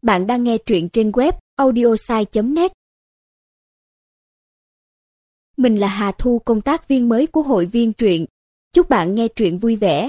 Bạn đang nghe truyện trên web audiosai.net. Mình là Hà Thu, công tác viên mới của hội viên truyện. Chúc bạn nghe truyện vui vẻ.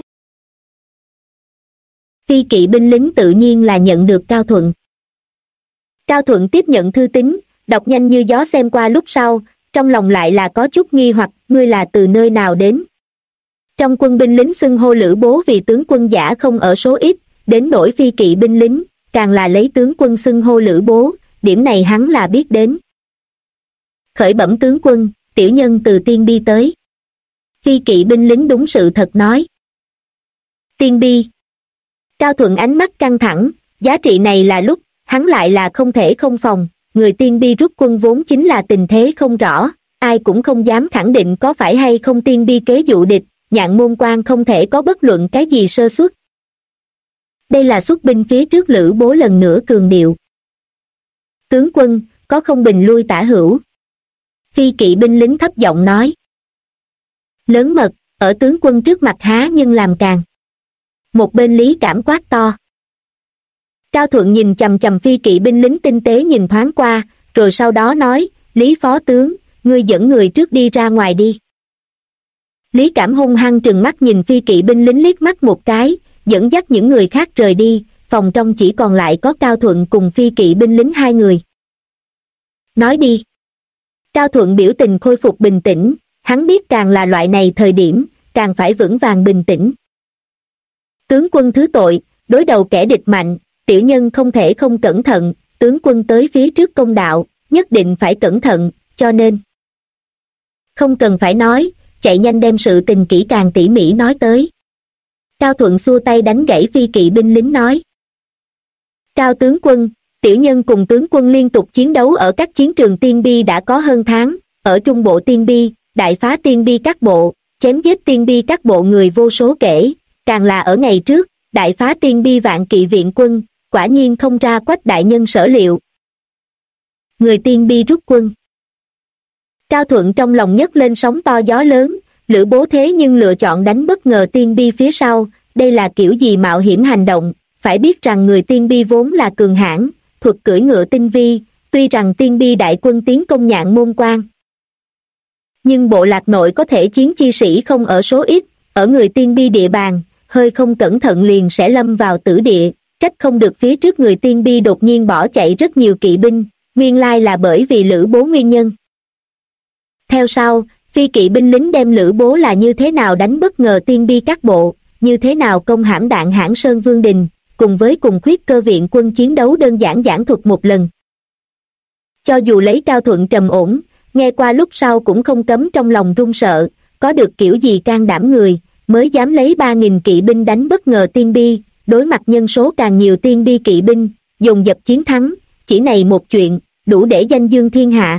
Phi kỵ binh lính tự nhiên là nhận được Cao Thuận. Cao Thuận tiếp nhận thư tín, đọc nhanh như gió xem qua lúc sau, trong lòng lại là có chút nghi hoặc, ngươi là từ nơi nào đến? Trong quân binh lính xưng hô Lữ Bố vì tướng quân giả không ở số ít, đến nỗi phi kỵ binh lính, càng là lấy tướng quân xưng hô Lữ Bố, điểm này hắn là biết đến. Khởi bẩm tướng quân, tiểu nhân từ Tiên Bi tới. Phi kỵ binh lính đúng sự thật nói. Tiên Bi. Cao Thuận ánh mắt căng thẳng, giá trị này là lúc, hắn lại là không thể không phòng, người Tiên Bi rút quân vốn chính là tình thế không rõ, ai cũng không dám khẳng định có phải hay không Tiên Bi kế dụ địch, Nhạn Môn Quan không thể có bất luận cái gì sơ suất. Đây là xuất binh phía trước Lữ Bố lần nữa cường điệu. Tướng quân, có không bình lui tả hữu. Phi kỵ binh lính thấp giọng nói. Lớn mật, ở tướng quân trước mặt há nhưng làm càng. Một bên Lý Cảm quát to. Cao Thuận nhìn chằm chằm phi kỵ binh lính tinh tế nhìn thoáng qua, rồi sau đó nói, Lý phó tướng, ngươi dẫn người trước đi ra ngoài đi. Lý Cảm hung hăng trừng mắt nhìn phi kỵ binh lính liếc mắt một cái, dẫn dắt những người khác rời đi, phòng trong chỉ còn lại có Cao Thuận cùng phi kỵ binh lính hai người. Nói đi. Cao Thuận biểu tình khôi phục bình tĩnh, hắn biết càng là loại này thời điểm, càng phải vững vàng bình tĩnh. Tướng quân thứ tội, đối đầu kẻ địch mạnh, tiểu nhân không thể không cẩn thận, tướng quân tới phía trước công đạo, nhất định phải cẩn thận, cho nên. Không cần phải nói, chạy nhanh đem sự tình kỹ càng tỉ mỉ nói tới. Cao Thuận xua tay đánh gãy phi kỵ binh lính nói. Cao tướng quân, tiểu nhân cùng tướng quân liên tục chiến đấu ở các chiến trường Tiên Bi đã có hơn tháng, ở trung bộ Tiên Bi, đại phá Tiên Bi các bộ, chém giết Tiên Bi các bộ người vô số kể, càng là ở ngày trước, đại phá Tiên Bi vạn kỵ viện quân, quả nhiên không ra Quách đại nhân sở liệu. Người Tiên Bi rút quân. Cao Thuận trong lòng nhấc lên sóng to gió lớn, Lữ Bố thế nhưng lựa chọn đánh bất ngờ Tiên Bi phía sau, đây là kiểu gì mạo hiểm hành động, phải biết rằng người Tiên Bi vốn là cường hãn, thuật cưỡi ngựa tinh vi, tuy rằng Tiên Bi đại quân tiến công Nhạn Môn Quan. Nhưng bộ lạc nội có thể chiến chi sĩ không ở số ít, ở người Tiên Bi địa bàn, hơi không cẩn thận liền sẽ lâm vào tử địa, trách không được phía trước người Tiên Bi đột nhiên bỏ chạy rất nhiều kỵ binh, nguyên lai là bởi vì Lữ Bố nguyên nhân. Theo sau, phi kỵ binh lính đem Lữ Bố là như thế nào đánh bất ngờ Tiên Bi các bộ, như thế nào công hãm Đạn Hãn Sơn Vương Đình, cùng với cùng khuyết cơ viện quân chiến đấu đơn giản giảng thuật một lần. Cho dù lấy Cao Thuận trầm ổn, nghe qua lúc sau cũng không cấm trong lòng run sợ, có được kiểu gì can đảm người, mới dám lấy 3.000 kỵ binh đánh bất ngờ Tiên Bi, đối mặt nhân số càng nhiều Tiên Bi kỵ binh, dồn dập chiến thắng, chỉ này một chuyện, đủ để danh dương thiên hạ.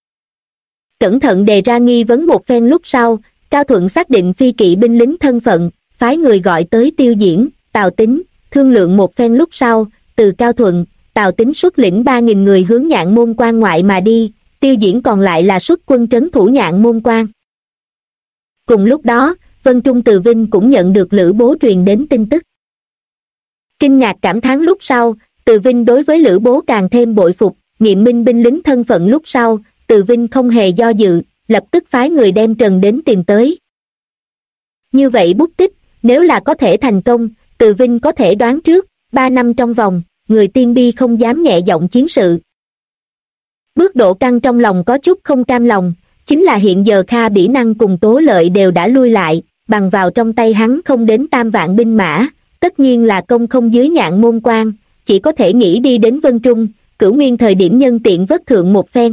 Cẩn thận đề ra nghi vấn một phen lúc sau, Cao Thuận xác định phi kỵ binh lính thân phận, phái người gọi tới Tiêu Diễn, Tào Tính, thương lượng một phen lúc sau, từ Cao Thuận, Tào Tính xuất lĩnh 3.000 người hướng Nhạn Môn Quan ngoại mà đi, Tiêu Diễn còn lại là xuất quân trấn thủ Nhạn Môn Quan. Cùng lúc đó, Vân Trung Từ Vinh cũng nhận được Lữ Bố truyền đến tin tức. Kinh ngạc cảm thán lúc sau, Từ Vinh đối với Lữ Bố càng thêm bội phục, nghiệm minh binh lính thân phận lúc sau, Từ Vinh không hề do dự, lập tức phái người đem Trần đến tìm tới. Như vậy bút tích, nếu là có thể thành công, Từ Vinh có thể đoán trước, 3 năm trong vòng, người Tiên Bi không dám nhẹ giọng chiến sự. Bước Độ Căng trong lòng có chút không cam lòng, chính là hiện giờ Kha Bỉ Năng cùng Tố Lợi đều đã lui lại, bằng vào trong tay hắn không đến 3 vạn binh mã, tất nhiên là công không dưới Nhạn Môn Quan, chỉ có thể nghĩ đi đến Vân Trung, Cửu Nguyên thời điểm nhân tiện vất thượng một phen.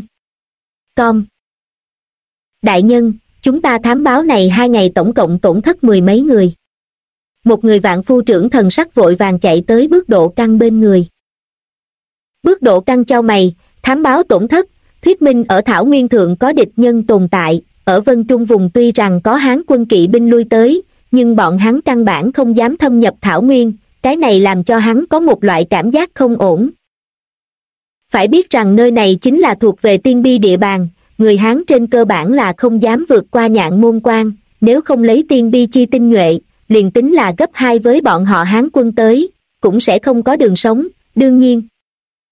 Đại nhân, chúng ta thám báo này 2 ngày tổng cộng tổn thất 10 mấy người. Một người vạn phu trưởng thần sắc vội vàng chạy tới Bước Độ Căng bên người. Bước Độ Căng chau mày, thám báo tổn thất, thuyết minh ở Thảo Nguyên Thượng có địch nhân tồn tại, ở Vân Trung vùng tuy rằng có Hán quân kỵ binh lui tới, nhưng bọn hắn căn bản không dám thâm nhập Thảo Nguyên, cái này làm cho hắn có một loại cảm giác không ổn. Phải biết rằng nơi này chính là thuộc về Tiên Bi địa bàn, người Hán trên cơ bản là không dám vượt qua Nhạn Môn Quan, nếu không lấy Tiên Bi chi tinh nhuệ, liền tính là gấp 2 với bọn họ Hán quân tới, cũng sẽ không có đường sống, đương nhiên.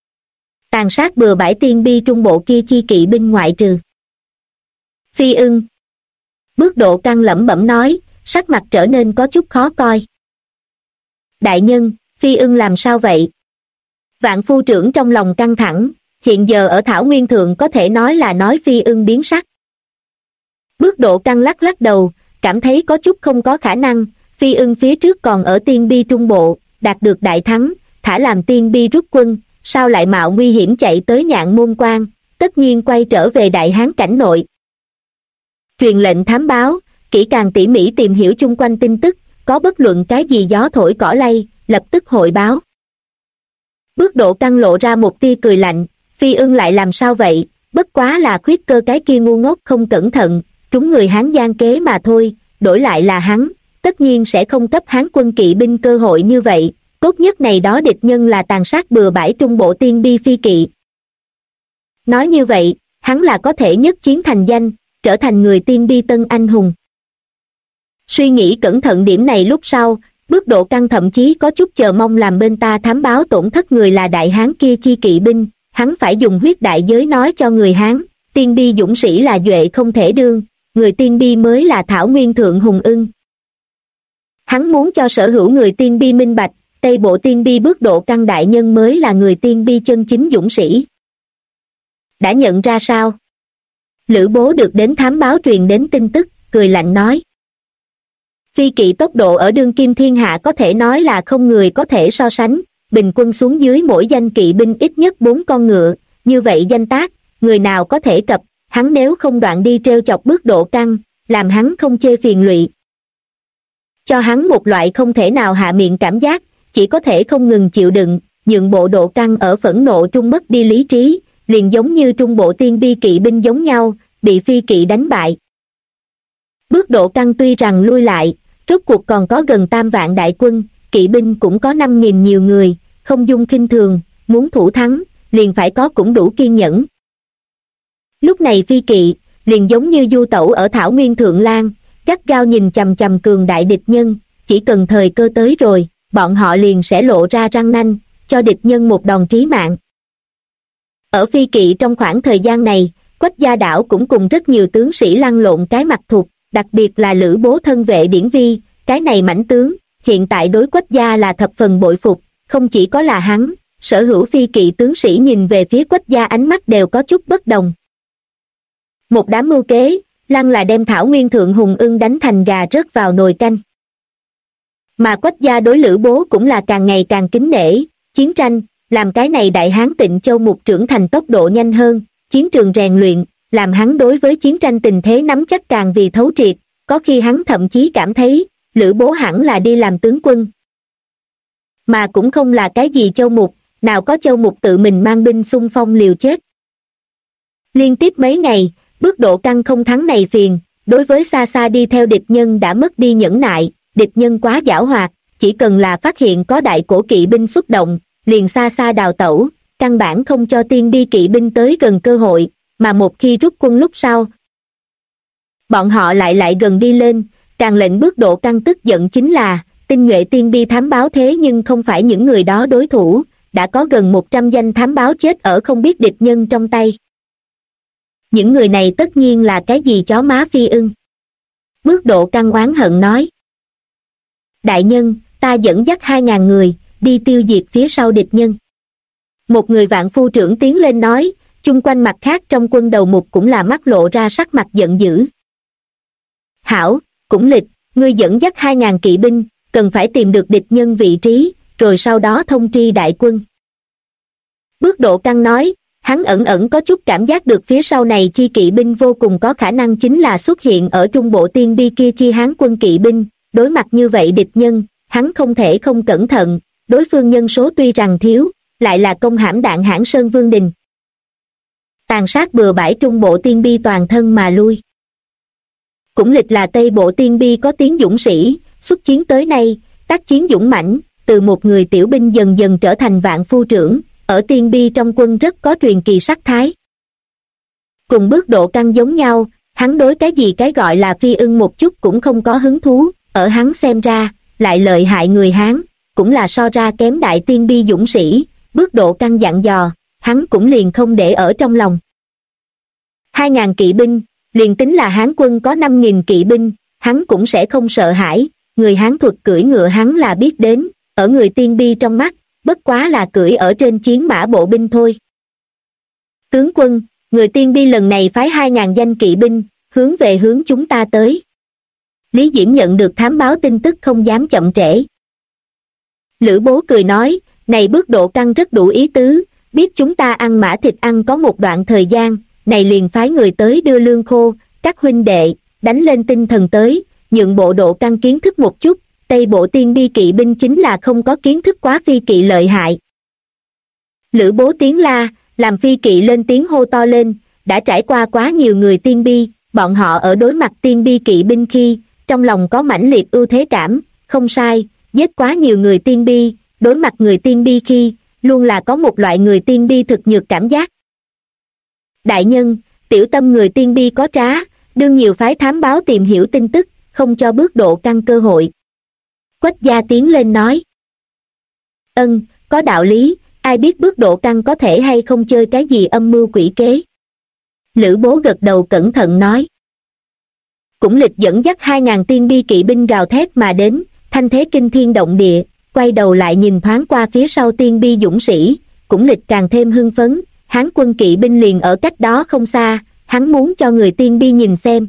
tàn sát bừa bãi tiên bi trung bộ kia chi kỵ binh ngoại trừ Phi Ưng. Bước Độ Căn lẩm bẩm nói, sắc mặt trở nên có chút khó coi. Đại nhân, Phi Ưng làm sao vậy? Vạn phu trưởng trong lòng căng thẳng, hiện giờ ở Thảo Nguyên Thượng có thể nói là nói Phi Ưng biến sắc. Bước Độ Căn lắc lắc đầu, cảm thấy có chút không có khả năng. Phi Ưng phía trước còn ở tiên bi trung bộ, đạt được đại thắng, thả làm tiên bi rút quân, sao lại mạo nguy hiểm chạy tới Nhạn Môn Quan, tất nhiên quay trở về Đại Hán cảnh nội. Truyền lệnh thám báo, kỹ càng tỉ mỉ tìm hiểu chung quanh tin tức, có bất luận cái gì gió thổi cỏ lay, lập tức hội báo. Bước Độ Căn lộ ra một tia cười lạnh, Phi Ưng lại làm sao vậy, bất quá là khuyết cơ cái kia ngu ngốc không cẩn thận, trúng người Hán gian kế mà thôi, đổi lại là hắn, tất nhiên sẽ không cấp Hán quân kỵ binh cơ hội như vậy, tốt nhất này đó địch nhân là tàn sát bừa bãi trung bộ tiên bi phi kỵ. Nói như vậy, hắn là có thể nhất chiến thành danh, trở thành người tiên bi tân anh hùng. Suy nghĩ cẩn thận điểm này lúc sau, Bước Độ Căn thậm chí có chút chờ mong làm bên ta thám báo tổn thất người là đại hán kia chi kỵ binh, hắn phải dùng huyết đại giới nói cho người Hán, tiên bi dũng sĩ là duệ không thể đương, người tiên bi mới là Thảo Nguyên Thượng hùng ưng. Hắn muốn cho sở hữu người tiên bi minh bạch, Tây Bộ tiên bi Bước Độ Căn đại nhân mới là người tiên bi chân chính dũng sĩ. Đã nhận ra sao? Lữ Bố được đến thám báo truyền đến tin tức, cười lạnh nói. Phi kỵ tốc độ ở đương kim thiên hạ có thể nói là không người có thể so sánh, bình quân xuống dưới mỗi danh kỵ binh ít nhất 4 con ngựa, như vậy danh tác, người nào có thể cập, hắn nếu không đoạn đi treo chọc Bước Độ Căn, làm hắn không chê phiền lụy. Cho hắn một loại không thể nào hạ miệng cảm giác, chỉ có thể không ngừng chịu đựng, nhượng bộ Độ Căn ở phẫn nộ trung mất đi lý trí, liền giống như trung bộ tiên bi kỵ binh giống nhau, bị phi kỵ đánh bại. Bước Độ Căn tuy rằng lui lại, rốt cuộc còn có gần 3 vạn đại quân, kỵ binh cũng có 5.000 nhiều người, không dung khinh thường, muốn thủ thắng, liền phải có cũng đủ kiên nhẫn. Lúc này phi kỵ, liền giống như du tẩu ở Thảo Nguyên Thượng Lan, gắt gao nhìn chằm chằm cường đại địch nhân, chỉ cần thời cơ tới rồi, bọn họ liền sẽ lộ ra răng nanh, cho địch nhân một đòn trí mạng. Ở phi kỵ trong khoảng thời gian này, Quách Gia Đảo cũng cùng rất nhiều tướng sĩ lăn lộn cái mặt thục, đặc biệt là Lữ Bố thân vệ Điển Vi, cái này mãnh tướng, hiện tại đối Quách Gia là thập phần bội phục, không chỉ có là hắn, sở hữu phi kỵ tướng sĩ nhìn về phía Quách Gia ánh mắt đều có chút bất đồng. Một đám mưu kế, lăng là đem Thảo Nguyên Thượng hùng ưng đánh thành gà rớt vào nồi canh. Mà Quách Gia đối Lữ Bố cũng là càng ngày càng kính nể, chiến tranh, làm cái này đại hán Tịnh Châu Mục trưởng thành tốc độ nhanh hơn, chiến trường rèn luyện, làm hắn đối với chiến tranh tình thế nắm chắc càng vì thấu triệt, có khi hắn thậm chí cảm thấy, Lữ Bố hẳn là đi làm tướng quân. Mà cũng không là cái gì Châu Mục, nào có Châu Mục tự mình mang binh xung phong liều chết. Liên tiếp mấy ngày, Bước Độ Căn không thắng này phiền, đối với xa xa đi theo địch nhân đã mất đi nhẫn nại, địch nhân quá giảo hoạt, chỉ cần là phát hiện có đại cổ kỵ binh xuất động, liền xa xa đào tẩu, căn bản không cho tiên bi kỵ binh tới gần cơ hội, mà một khi rút quân lúc sau, bọn họ lại gần đi lên, càng lệnh Bước Độ Căn tức giận chính là, tinh nhuệ tiên bi thám báo thế nhưng không phải những người đó đối thủ, đã có gần 100 danh thám báo chết ở không biết địch nhân trong tay. Những người này tất nhiên là cái gì chó má Phi Ưng. Bước Độ Căn oán hận nói. Đại nhân, ta dẫn dắt 2.000 người, đi tiêu diệt phía sau địch nhân. Một người vạn phu trưởng tiến lên nói, chung quanh mặt khác trong quân đầu mục cũng là mắt lộ ra sắc mặt giận dữ. Hảo, cũng lịch, ngươi dẫn dắt 2.000 kỵ binh, cần phải tìm được địch nhân vị trí, rồi sau đó thông tri đại quân. Bước Độ Căn nói, hắn ẩn có chút cảm giác được phía sau này chi kỵ binh vô cùng có khả năng chính là xuất hiện ở trung bộ tiên bi kia chi Hán quân kỵ binh, đối mặt như vậy địch nhân, hắn không thể không cẩn thận, đối phương nhân số tuy rằng thiếu, lại là công hãm đạn Hãn Sơn Vương Đình. Tàn sát bừa bãi trung bộ tiên bi toàn thân mà lui. Cũng lịch là Tây Bộ tiên bi có tiếng dũng sĩ, xuất chiến tới nay, tác chiến dũng mãnh, từ một người tiểu binh dần dần trở thành vạn phu trưởng, ở tiên bi trong quân rất có truyền kỳ sắc thái. Cùng Bước Độ Căn giống nhau, hắn đối cái gì cái gọi là Phi Ưng một chút cũng không có hứng thú, ở hắn xem ra, lại lợi hại người Hán, cũng là so ra kém đại tiên bi dũng sĩ. Bước Độ Căn dặn dò, hắn cũng liền không để ở trong lòng. 2.000 kỵ binh, liền tính là Hán quân có 5.000 kỵ binh, hắn cũng sẽ không sợ hãi, người Hán thuật cưỡi ngựa hắn là biết đến, ở người Tiên Bi trong mắt, bất quá là cưỡi ở trên chiến mã bộ binh thôi. Tướng quân, người Tiên Bi lần này phái 2.000 danh kỵ binh, hướng chúng ta tới. Lý Diễm nhận được thám báo tin tức không dám chậm trễ. Lữ Bố cười nói, này bước độ căng rất đủ ý tứ, biết chúng ta ăn mã thịt ăn có một đoạn thời gian, này liền phái người tới đưa lương khô, các huynh đệ, đánh lên tinh thần tới, nhượng bộ độ căng kiến thức một chút, Tây bộ Tiên Bi kỵ binh chính là không có kiến thức quá phi kỵ lợi hại. Lữ Bố tiếng la, làm phi kỵ lên tiếng hô to lên, đã trải qua quá nhiều người Tiên Bi, bọn họ ở đối mặt Tiên Bi kỵ binh khi, trong lòng có mãnh liệt ưu thế cảm, không sai, giết quá nhiều người Tiên Bi, đối mặt người Tiên Bi khi, luôn là có một loại người Tiên Bi thực nhược cảm giác. Đại nhân, tiểu tâm người Tiên Bi có trá, đương nhiều phái thám báo tìm hiểu tin tức, không cho bước độ căng cơ hội. Quách gia tiến lên nói. Có đạo lý, ai biết bước độ căng có thể hay không chơi cái gì âm mưu quỷ kế. Lữ Bố gật đầu cẩn thận nói. Cũng Lịch dẫn dắt 2.000 Tiên Bi kỵ binh gào thét mà đến, thanh thế kinh thiên động địa, quay đầu lại nhìn thoáng qua phía sau Tiên Bi dũng sĩ, Cũng Lịch càng thêm hưng phấn, Hán quân kỵ binh liền ở cách đó không xa, hắn muốn cho người Tiên Bi nhìn xem.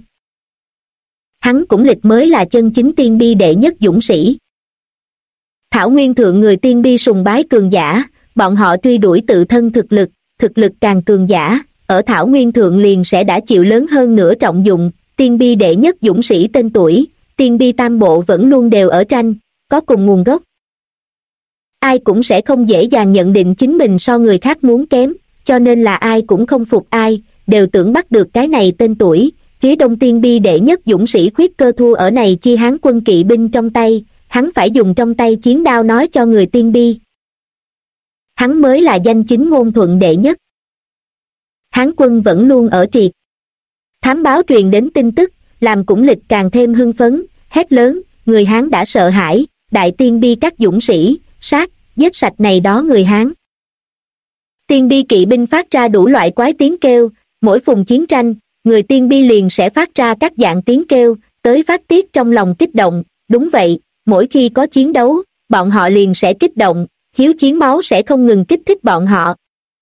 Hắn Cũng Lịch mới là chân chính Tiên Bi đệ nhất dũng sĩ. Thảo Nguyên thượng người Tiên Bi sùng bái cường giả, bọn họ truy đuổi tự thân thực lực càng cường giả, ở Thảo Nguyên thượng liền sẽ đã chịu lớn hơn nữa trọng dụng, Tiên Bi đệ nhất dũng sĩ tên tuổi, Tiên Bi tam bộ vẫn luôn đều ở tranh, có cùng nguồn gốc. Ai cũng sẽ không dễ dàng nhận định chính mình so người khác muốn kém, cho nên là ai cũng không phục ai, đều tưởng bắt được cái này tên tuổi. Phía đông Tiên Bi đệ nhất dũng sĩ Khuyết Cơ thua ở này chi Hán quân kỵ binh trong tay, hắn phải dùng trong tay chiến đao nói cho người Tiên Bi. Hắn mới là danh chính ngôn thuận đệ nhất. Hán quân vẫn luôn ở triệt. Thám báo truyền đến tin tức, làm Cũng Lịch càng thêm hưng phấn, hét lớn, người Hán đã sợ hãi, đại Tiên Bi các dũng sĩ, giết sạch này đó người Hán. Tiên Bi kỵ binh phát ra đủ loại quái tiếng kêu, mỗi phùng chiến tranh, người Tiên Bi liền sẽ phát ra các dạng tiếng kêu, tới phát tiết trong lòng kích động, đúng vậy, mỗi khi có chiến đấu, bọn họ liền sẽ kích động, hiếu chiến máu sẽ không ngừng kích thích bọn họ.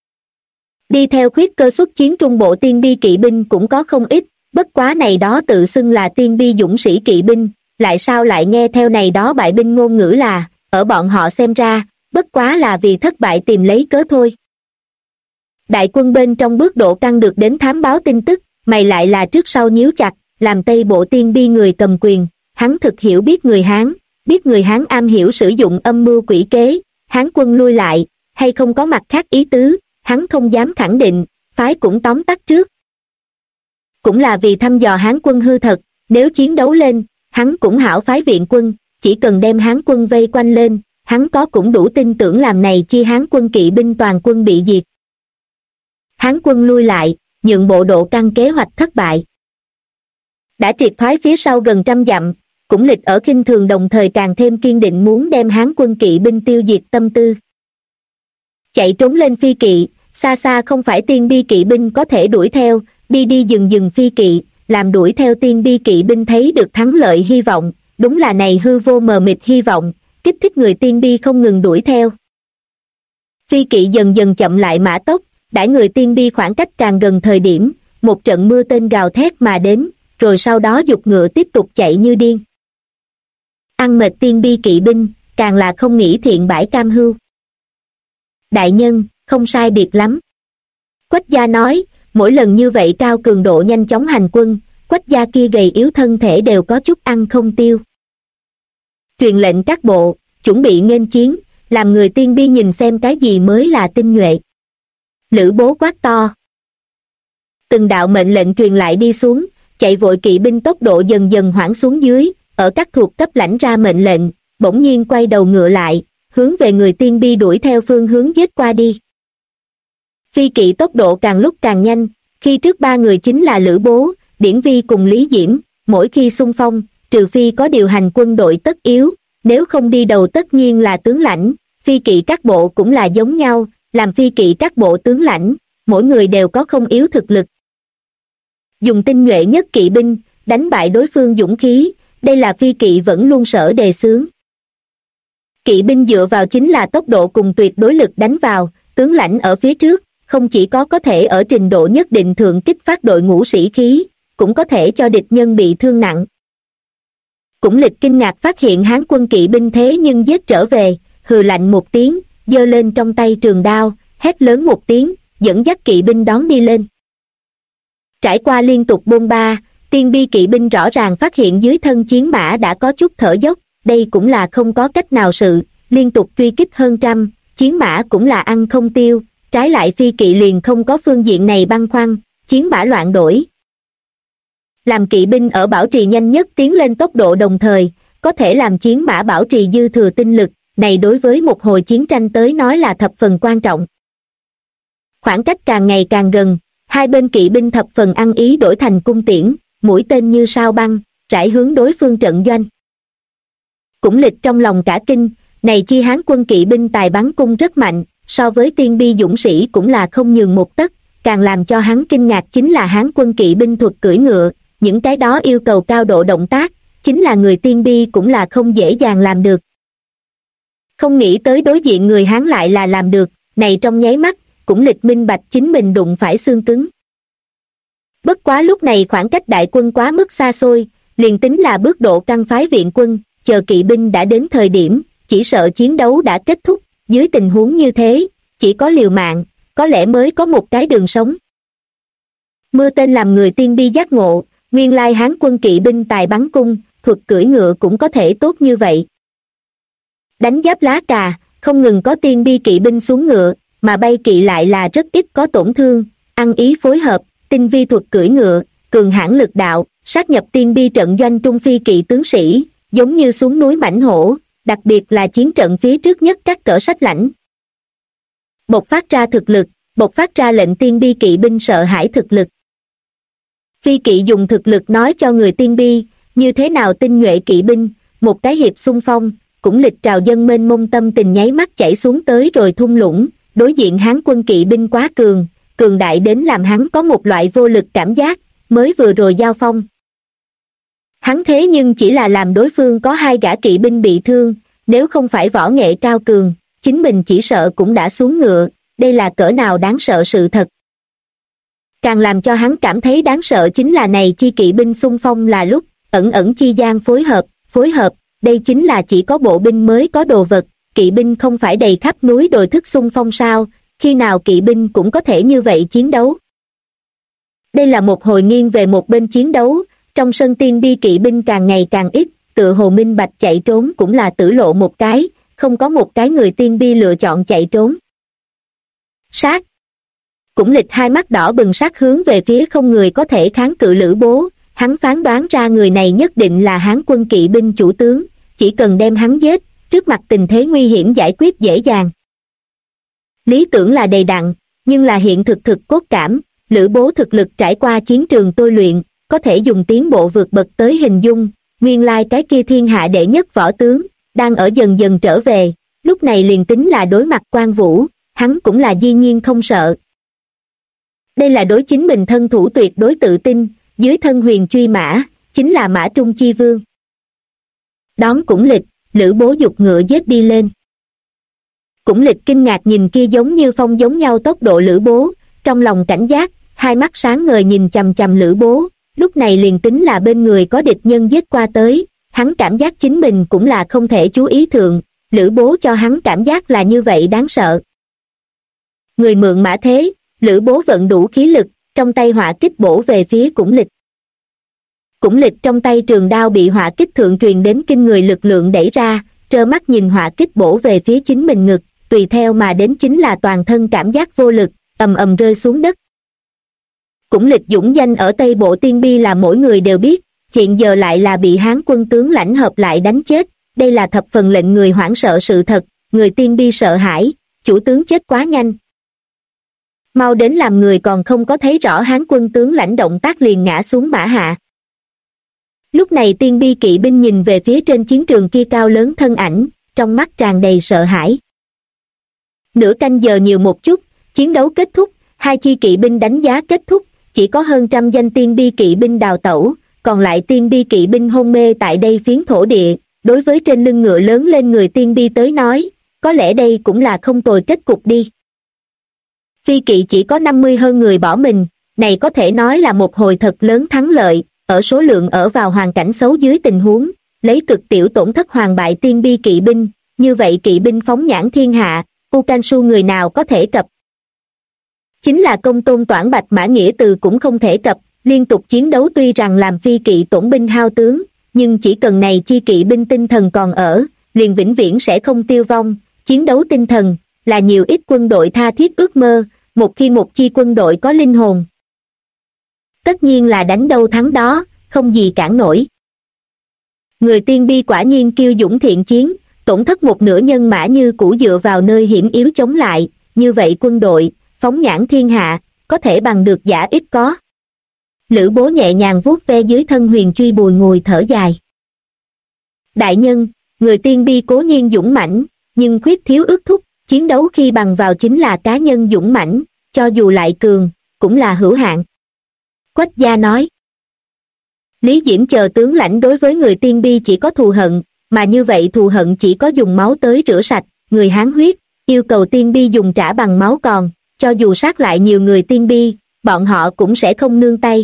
Đi theo Khuyết Cơ xuất chiến trung bộ Tiên Bi kỵ binh cũng có không ít, bất quá này đó tự xưng là Tiên Bi dũng sĩ kỵ binh, lại sao lại nghe theo này đó bại binh ngôn ngữ là, ở bọn họ xem ra, bất quá là vì thất bại tìm lấy cớ thôi. Đại quân bên trong bước độ căng được đến thám báo tin tức, mày lại là trước sau nhíu chặt, làm Tây bộ Tiên Bi người cầm quyền, hắn thực hiểu biết người Hán am hiểu sử dụng âm mưu quỷ kế, Hán quân lui lại, hay không có mặt khác ý tứ, hắn không dám khẳng định, phái cũng tóm tắt trước. Cũng là vì thăm dò Hán quân hư thật, nếu chiến đấu lên, hắn cũng hảo phái viện quân, chỉ cần đem Hán quân vây quanh lên, hắn có cũng đủ tin tưởng làm này chi Hán quân kỵ binh toàn quân bị diệt. Hán quân lui lại, nhượng bộ độ căng kế hoạch thất bại. Đã triệt thoái phía sau gần 100 dặm, Cũng Lịch ở khinh thường đồng thời càng thêm kiên định muốn đem Hán quân kỵ binh tiêu diệt tâm tư. Chạy trốn lên phi kỵ, xa xa không phải Tiên Bi kỵ binh có thể đuổi theo, đi dừng phi kỵ, làm đuổi theo Tiên Bi kỵ binh thấy được thắng lợi hy vọng, đúng là này hư vô mờ mịt hy vọng, kích thích người Tiên Bi không ngừng đuổi theo. Phi kỵ dần dần chậm lại mã tốc, đãi người Tiên Bi khoảng cách càng gần thời điểm, một trận mưa tên gào thét mà đến, rồi sau đó giục ngựa tiếp tục chạy như điên. Ăn mệt Tiên Bi kỵ binh, càng là không nghĩ thiện bãi cam hưu. Đại nhân, không sai biệt lắm. Quách gia nói, mỗi lần như vậy cao cường độ nhanh chóng hành quân, Quách gia kia gầy yếu thân thể đều có chút ăn không tiêu. Truyền lệnh các bộ, chuẩn bị nghênh chiến, làm người Tiên Bi nhìn xem cái gì mới là tinh nhuệ. Lữ Bố quát to. Từng đạo mệnh lệnh truyền lại đi xuống, chạy vội kỵ binh tốc độ dần dần hoãn xuống dưới, ở các thuộc cấp lãnh ra mệnh lệnh, bỗng nhiên quay đầu ngựa lại, hướng về người Tiên Bi đuổi theo phương hướng giết qua đi. Phi kỵ tốc độ càng lúc càng nhanh, khi trước 3 người chính là Lữ Bố, Điển Vi cùng Lý Diễm, mỗi khi xung phong, trừ phi có điều hành quân đội tất yếu, nếu không đi đầu tất nhiên là tướng lãnh, phi kỵ các bộ cũng là giống nhau, làm phi kỵ các bộ tướng lãnh, mỗi người đều có không yếu thực lực. Dùng tinh nhuệ nhất kỵ binh, đánh bại đối phương dũng khí, đây là phi kỵ vẫn luôn sở đề xướng. Kỵ binh dựa vào chính là tốc độ cùng tuyệt đối lực đánh vào, tướng lãnh ở phía trước, không chỉ có thể ở trình độ nhất định thượng kích phát đội ngũ sĩ khí, cũng có thể cho địch nhân bị thương nặng. Cũng Lịch kinh ngạc phát hiện Hán quân kỵ binh thế nhưng giết trở về, hừ lạnh một tiếng, giơ lên trong tay trường đao, hét lớn một tiếng, dẫn dắt kỵ binh đón đi lên. Trải qua liên tục bôn ba, Tiên Bi kỵ binh rõ ràng phát hiện dưới thân chiến mã đã có chút thở dốc, đây cũng là không có cách nào sự, liên tục truy kích hơn trăm, chiến mã cũng là ăn không tiêu, trái lại phi kỵ liền không có phương diện này băn khoăn, chiến mã loạn đổi. Làm kỵ binh ở bảo trì nhanh nhất tiến lên tốc độ đồng thời, có thể làm chiến mã bảo trì dư thừa tinh lực, này đối với một hồi chiến tranh tới nói là thập phần quan trọng. Khoảng cách càng ngày càng gần, hai bên kỵ binh thập phần ăn ý đổi thành cung tiễn, mũi tên như sao băng, rải hướng đối phương trận doanh. Cũng Lịch trong lòng cả kinh, này chi Hán quân kỵ binh tài bắn cung rất mạnh, so với Tiên Bi dũng sĩ cũng là không nhường một tấc, càng làm cho hắn kinh ngạc chính là Hán quân kỵ binh thuật cưỡi ngựa, những cái đó yêu cầu cao độ động tác, chính là người Tiên Bi cũng là không dễ dàng làm được. Không nghĩ tới đối diện người Hán lại là làm được, này trong nháy mắt, Cũng Lịch minh bạch chính mình đụng phải xương cứng. Bất quá lúc này khoảng cách đại quân quá mức xa xôi, liền tính là bước độ căn phái viện quân, chờ kỵ binh đã đến thời điểm, chỉ sợ chiến đấu đã kết thúc, dưới tình huống như thế, chỉ có liều mạng, có lẽ mới có một cái đường sống. Mưa tên làm người Tiên Bi giác ngộ, nguyên lai Hán quân kỵ binh tài bắn cung, thuật cưỡi ngựa cũng có thể tốt như vậy. Đánh giáp lá cà, không ngừng có Tiên Bi kỵ binh xuống ngựa, mà bay kỵ lại là rất ít có tổn thương, ăn ý phối hợp, tinh vi thuật cưỡi ngựa, cường hãn lực đạo, sát nhập Tiên Bi trận doanh trung phi kỵ tướng sĩ, giống như xuống núi mãnh hổ, đặc biệt là chiến trận phía trước nhất các cỡ sách lãnh. Bộc phát ra thực lực, bộc phát ra lệnh Tiên Bi kỵ binh sợ hãi thực lực. Phi kỵ dùng thực lực nói cho người Tiên Bi, như thế nào tinh nhuệ kỵ binh, một cái hiệp xung phong, Cũng Lịch trào dân mênh mông tâm tình nháy mắt chảy xuống tới rồi thung lũng, đối diện Hán quân kỵ binh quá cường, cường đại đến làm hắn có một loại vô lực cảm giác, mới vừa rồi giao phong. Hắn thế nhưng chỉ là làm đối phương có hai gã kỵ binh bị thương, nếu không phải võ nghệ cao cường, chính mình chỉ sợ cũng đã xuống ngựa, đây là cỡ nào đáng sợ sự thật. Càng làm cho hắn cảm thấy đáng sợ chính là này chi kỵ binh xung phong là lúc, ẩn ẩn chi gian phối hợp, đây chính là chỉ có bộ binh mới có đồ vật, kỵ binh không phải đầy khắp núi đồi thức xung phong sao, khi nào kỵ binh cũng có thể như vậy chiến đấu. Đây là một hồi nghiêng về một bên chiến đấu, trong sân Tiên Bi kỵ binh càng ngày càng ít, tựa hồ minh bạch chạy trốn cũng là tử lộ một cái, không có một cái người Tiên Bi lựa chọn chạy trốn. Sát! Cũng Lịch hai mắt đỏ bừng sát hướng về phía không người có thể kháng cự Lữ Bố, hắn phán đoán ra người này nhất định là Hán quân kỵ binh chủ tướng, chỉ cần đem hắn giết, trước mặt tình thế nguy hiểm giải quyết dễ dàng. Lý tưởng là đầy đặn, nhưng là hiện thực thực cốt cảm, Lữ Bố thực lực trải qua chiến trường tôi luyện, có thể dùng tiến bộ vượt bậc tới hình dung, nguyên lai cái kia thiên hạ đệ nhất võ tướng, đang ở dần dần trở về, lúc này liền tính là đối mặt Quan Vũ, hắn cũng là dĩ nhiên không sợ. Đây là đối chính mình thân thủ tuyệt đối tự tin, dưới thân huyền truy mã, chính là Mã Trung Chi Vương. Đón Cũng Lịch, Lữ Bố giục ngựa giết đi lên. Cũng Lịch kinh ngạc nhìn kia giống như phong giống nhau tốc độ Lữ Bố, trong lòng cảnh giác, hai mắt sáng ngời nhìn chằm chằm Lữ Bố, lúc này liền tính là bên người có địch nhân giết qua tới, hắn cảm giác chính mình cũng là không thể chú ý thượng, Lữ Bố cho hắn cảm giác là như vậy đáng sợ. Người mượn mã thế, Lữ Bố vận đủ khí lực, trong tay hỏa kích bổ về phía Cũng Lịch. Cũng Lịch trong tay trường đao bị hỏa kích thượng truyền đến kinh người lực lượng đẩy ra, trơ mắt nhìn hỏa kích bổ về phía chính mình ngực, tùy theo mà đến chính là toàn thân cảm giác vô lực, ầm ầm rơi xuống đất. Cũng Lịch dũng danh ở Tây Bộ Tiên Bi là mỗi người đều biết, hiện giờ lại là bị Hán quân tướng lãnh hợp lại đánh chết, đây là thập phần lệnh người hoảng sợ sự thật, người Tiên Bi sợ hãi, chủ tướng chết quá nhanh. Mau đến làm người còn không có thấy rõ Hán quân tướng lãnh động tác liền ngã xuống mã hạ. Lúc này Tiên Bi kỵ binh nhìn về phía trên chiến trường kia cao lớn thân ảnh, trong mắt tràn đầy sợ hãi. Nửa canh giờ nhiều một chút, chiến đấu kết thúc, hai chi kỵ binh đánh giá kết thúc, chỉ có hơn 100 danh tiên bi kỵ binh đào tẩu, còn lại tiên bi kỵ binh hôn mê tại đây phiến thổ địa. Đối với trên lưng ngựa lớn lên người tiên bi tới nói, có lẽ đây cũng là không tồi kết cục đi. Phi kỵ chỉ có 50 hơn người bỏ mình, này có thể nói là một hồi thật lớn thắng lợi, ở số lượng ở vào hoàn cảnh xấu dưới tình huống, lấy cực tiểu tổn thất hoàn bại tiên bi kỵ binh, như vậy kỵ binh phóng nhãn thiên hạ, Ukansu người nào có thể cập. Chính là công tôn toản bạch mã nghĩa từ cũng không thể cập, liên tục chiến đấu tuy rằng làm phi kỵ tổn binh hao tướng, nhưng chỉ cần này chi kỵ binh tinh thần còn ở, liền vĩnh viễn sẽ không tiêu vong. Chiến đấu tinh thần là nhiều ít quân đội tha thiết ước mơ, một khi một chi quân đội có linh hồn, tất nhiên là đánh đâu thắng đó, không gì cản nổi. Người tiên bi quả nhiên kiêu dũng thiện chiến, tổn thất một nửa nhân mã như cũ dựa vào nơi hiểm yếu chống lại, như vậy quân đội phóng nhãn thiên hạ có thể bằng được giả ít có. Lữ Bố nhẹ nhàng vuốt ve dưới thân huyền truy bùi ngùi thở dài. Đại nhân, người tiên bi cố nhiên dũng mãnh, nhưng khuyết thiếu ước thúc, chiến đấu khi bằng vào chính là cá nhân dũng mãnh, cho dù lại cường, cũng là hữu hạn. Quách gia nói. Lý Diễm chờ tướng lãnh đối với người tiên bi chỉ có thù hận, mà như vậy thù hận chỉ có dùng máu tới rửa sạch, người Hán huyết, yêu cầu tiên bi dùng trả bằng máu còn, cho dù sát lại nhiều người tiên bi, bọn họ cũng sẽ không nương tay.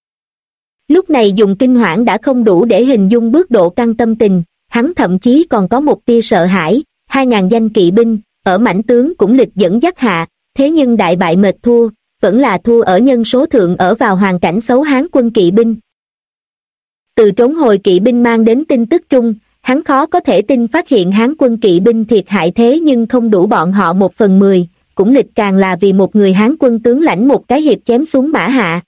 Lúc này dùng kinh hoảng đã không đủ để hình dung bước độ căng tâm tình, hắn thậm chí còn có một tia sợ hãi, 2.000 danh kỵ binh, ở mãnh tướng cũng lịch dẫn dắt hạ, thế nhưng đại bại mệt thua, vẫn là thua ở nhân số thượng ở vào hoàn cảnh xấu Hán quân kỵ binh. Từ trốn hồi kỵ binh mang đến tin tức trung, hắn khó có thể tin phát hiện Hán quân kỵ binh thiệt hại thế nhưng không đủ bọn họ 1/10, cũng lịch càng là vì một người Hán quân tướng lãnh một cái hiệp chém xuống mã hạ.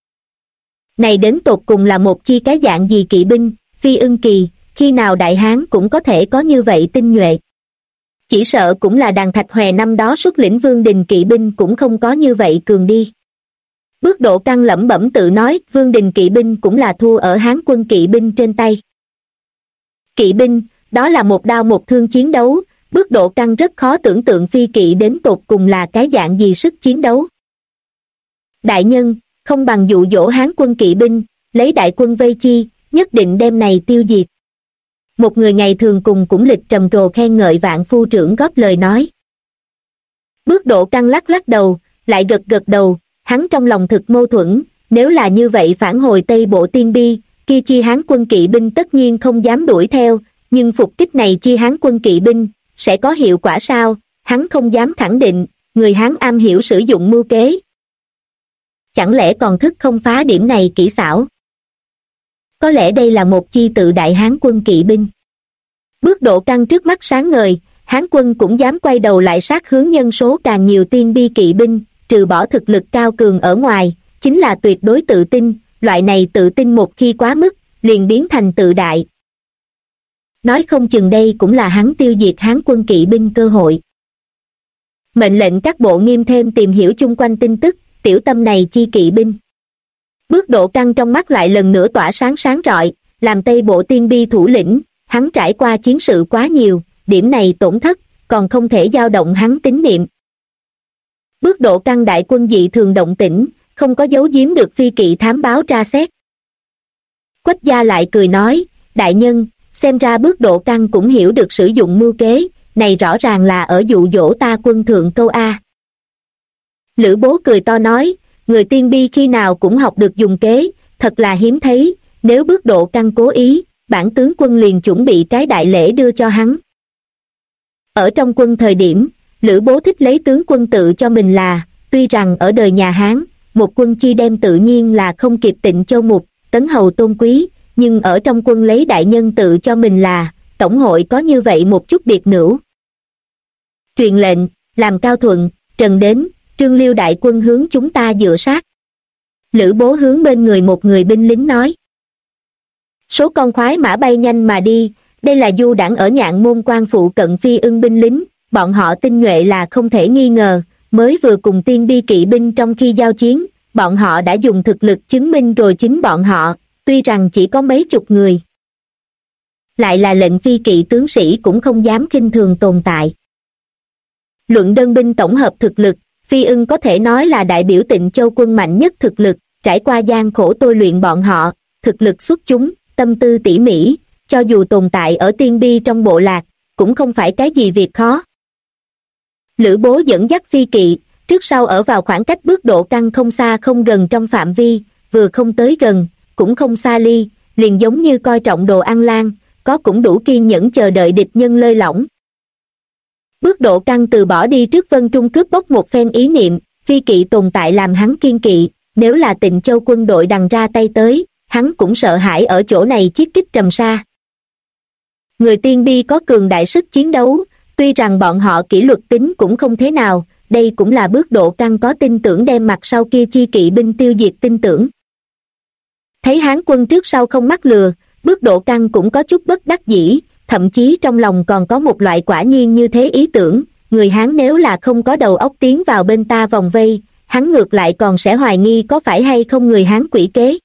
Này đến tột cùng là một chi cái dạng gì kỵ binh, Phi Ưng Kỳ, khi nào Đại Hán cũng có thể có như vậy tinh nhuệ. Chỉ sợ cũng là đàn Thạch Hòe năm đó xuất lĩnh Vương Đình kỵ binh cũng không có như vậy cường đi. Bước độ căng lẩm bẩm tự nói, Vương Đình kỵ binh cũng là thua ở Hán quân kỵ binh trên tay. Kỵ binh, đó là một đao một thương chiến đấu, bước độ căng rất khó tưởng tượng phi kỵ đến tột cùng là cái dạng gì sức chiến đấu. Đại nhân, không bằng dụ dỗ Hán quân kỵ binh, lấy đại quân vây chi, nhất định đêm này tiêu diệt. Một người ngày thường cùng cũng lịch trầm trồ khen ngợi Vạn phu trưởng góp lời nói. Bước độ căng lắc lắc đầu, lại gật gật đầu, hắn trong lòng thực mâu thuẫn, nếu là như vậy phản hồi Tây Bộ Tiên Bi, kia chi Hán quân kỵ binh tất nhiên không dám đuổi theo, nhưng phục kích này chi Hán quân kỵ binh, sẽ có hiệu quả sao, hắn không dám khẳng định, người Hán am hiểu sử dụng mưu kế. Chẳng lẽ còn thức không phá điểm này kỹ xảo? Có lẽ đây là một chi tự đại Hán quân kỵ binh. Bước độ căng trước mắt sáng ngời, Hán quân cũng dám quay đầu lại sát hướng nhân số càng nhiều tiên bi kỵ binh, trừ bỏ thực lực cao cường ở ngoài, chính là tuyệt đối tự tin, loại này tự tin một khi quá mức, liền biến thành tự đại. Nói không chừng đây cũng là hắn tiêu diệt Hán quân kỵ binh cơ hội. Mệnh lệnh các bộ nghiêm thêm tìm hiểu chung quanh tin tức, tiểu tâm này chi kỵ binh. Bước độ căng trong mắt lại lần nữa tỏa sáng sáng rọi, làm Tây Bộ Tiên Bi thủ lĩnh, hắn trải qua chiến sự quá nhiều, điểm này tổn thất, còn không thể dao động hắn tín niệm. Bước độ căng đại quân dị thường động tĩnh, không có giấu giếm được phi kỵ thám báo tra xét. Quách gia lại cười nói, đại nhân, xem ra bước độ căng cũng hiểu được sử dụng mưu kế, này rõ ràng là ở dụ dỗ ta quân thượng câu A. Lữ Bố cười to nói, người tiên bi khi nào cũng học được dùng kế, thật là hiếm thấy, nếu bước độ căng cố ý, bản tướng quân liền chuẩn bị cái đại lễ đưa cho hắn. Ở trong quân thời điểm, Lữ Bố thích lấy tướng quân tự cho mình là, tuy rằng ở đời nhà Hán, một quân chi đem tự nhiên là không kịp Tịnh Châu Mục, Tấn Hầu tôn quý, nhưng ở trong quân lấy đại nhân tự cho mình là, tổng hội có như vậy một chút biệt nữ. Truyền lệnh, làm Cao Thuận, Trần đến, Trương Liêu đại quân hướng chúng ta dựa sát. Lữ Bố hướng bên người một người binh lính nói. Số con khoái mã bay nhanh mà đi, đây là du đảng ở Nhạn Môn quan phụ cận Phi Ưng binh lính, bọn họ tinh nhuệ là không thể nghi ngờ, mới vừa cùng tiên bi kỵ binh trong khi giao chiến, bọn họ đã dùng thực lực chứng minh rồi chính bọn họ, tuy rằng chỉ có mấy chục người. Lại là lệnh phi kỵ tướng sĩ cũng không dám khinh thường tồn tại. Luận đơn binh tổng hợp thực lực, Phi Ưng có thể nói là đại biểu Tịnh Châu quân mạnh nhất thực lực, trải qua gian khổ tôi luyện bọn họ, thực lực xuất chúng, tâm tư tỉ mỉ, cho dù tồn tại ở Tiên Bi trong bộ lạc, cũng không phải cái gì việc khó. Lữ Bố dẫn dắt phi kỵ, trước sau ở vào khoảng cách bước độ căn không xa không gần trong phạm vi, vừa không tới gần, cũng không xa ly, liền giống như coi trọng đồ ăn lan, có cũng đủ kiên nhẫn chờ đợi địch nhân lơi lỏng. Bước độ căn từ bỏ đi trước Vân Trung cướp bóc một phen ý niệm, phi kỵ tồn tại làm hắn kiên kỵ, nếu là Tịnh Châu quân đội đằng ra tay tới, hắn cũng sợ hãi ở chỗ này chiết kích trầm sa. Người Tiên Bi có cường đại sức chiến đấu, tuy rằng bọn họ kỷ luật tính cũng không thế nào, đây cũng là bước độ căn có tin tưởng đem mặt sau kia chi kỵ binh tiêu diệt tin tưởng. Thấy Hán quân trước sau không mắc lừa, bước độ căn cũng có chút bất đắc dĩ, thậm chí trong lòng còn có một loại quả nhiên như thế ý tưởng, người Hán nếu là không có đầu óc tiến vào bên ta vòng vây, hắn ngược lại còn sẽ hoài nghi có phải hay không người Hán quỷ kế.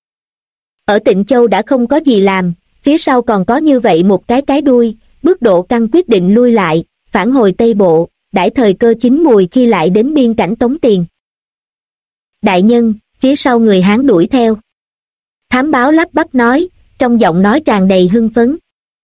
Ở Tịnh Châu đã không có gì làm, phía sau còn có như vậy một cái đuôi, bước độ căn quyết định lui lại, phản hồi Tây Bộ, đãi thời cơ chín mùi khi lại đến biên cảnh tống tiền. Đại nhân, phía sau người Hán đuổi theo. Thám báo lắp bắp nói, trong giọng nói tràn đầy hưng phấn.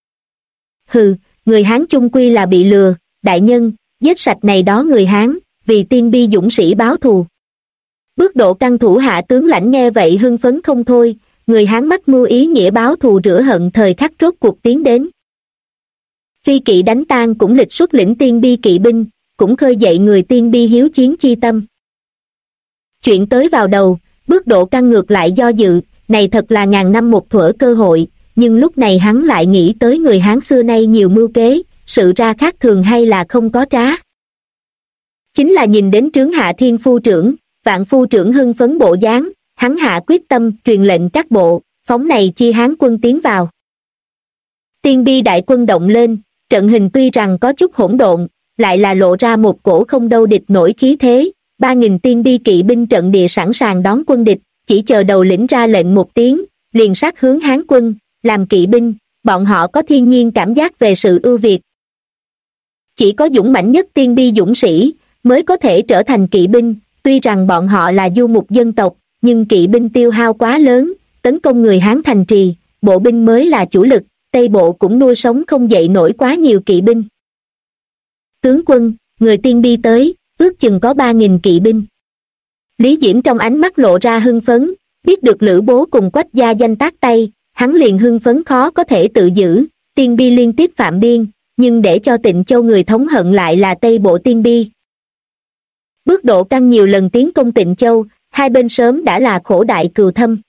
Hừ, người Hán chung quy là bị lừa, đại nhân, giết sạch này đó người Hán, vì Tiên Bi dũng sĩ báo thù. Bước độ căn thủ hạ tướng lãnh nghe vậy hưng phấn không thôi, người Hán mắc mưu ý nghĩa báo thù rửa hận thời khắc rốt cuộc tiến đến. Phi kỵ đánh tan cũng lịch xuất lĩnh Tiên Bi kỵ binh, cũng khơi dậy người Tiên Bi hiếu chiến chi tâm. Chuyện tới vào đầu, bước độ căn ngược lại do dự, này thật là ngàn năm một thuở cơ hội, nhưng lúc này hắn lại nghĩ tới người Hán xưa nay nhiều mưu kế, sự ra khác thường hay là không có trá. Chính là nhìn đến trướng hạ thiên phu trưởng, vạn phu trưởng hưng phấn bộ dáng, hắn hạ quyết tâm truyền lệnh các bộ, phóng này chi Hán quân tiến vào. Tiên Bi đại quân động lên, trận hình tuy rằng có chút hỗn độn, lại là lộ ra một cổ không đâu địch nổi khí thế, 3.000 Tiên Bi kỵ binh trận địa sẵn sàng đón quân địch, chỉ chờ đầu lĩnh ra lệnh một tiếng, liền sát hướng Hán quân, làm kỵ binh, bọn họ có thiên nhiên cảm giác về sự ưu việt. Chỉ có dũng mãnh nhất Tiên Bi dũng sĩ, mới có thể trở thành kỵ binh, tuy rằng bọn họ là du mục dân tộc, nhưng kỵ binh tiêu hao quá lớn, tấn công người Hán thành trì, bộ binh mới là chủ lực, Tây Bộ cũng nuôi sống không dậy nổi quá nhiều kỵ binh. Tướng quân, người Tiên Bi tới, ước chừng có 3.000 kỵ binh. Lý Diễm trong ánh mắt lộ ra hưng phấn, biết được Lữ Bố cùng Quách gia danh tác tay, hắn liền hưng phấn khó có thể tự giữ, Tiên Bi liên tiếp phạm biên, nhưng để cho Tịnh Châu người thống hận lại là Tây Bộ Tiên Bi. Bước độ căn nhiều lần tiến công Tịnh Châu, hai bên sớm đã là khổ đại cừu thâm.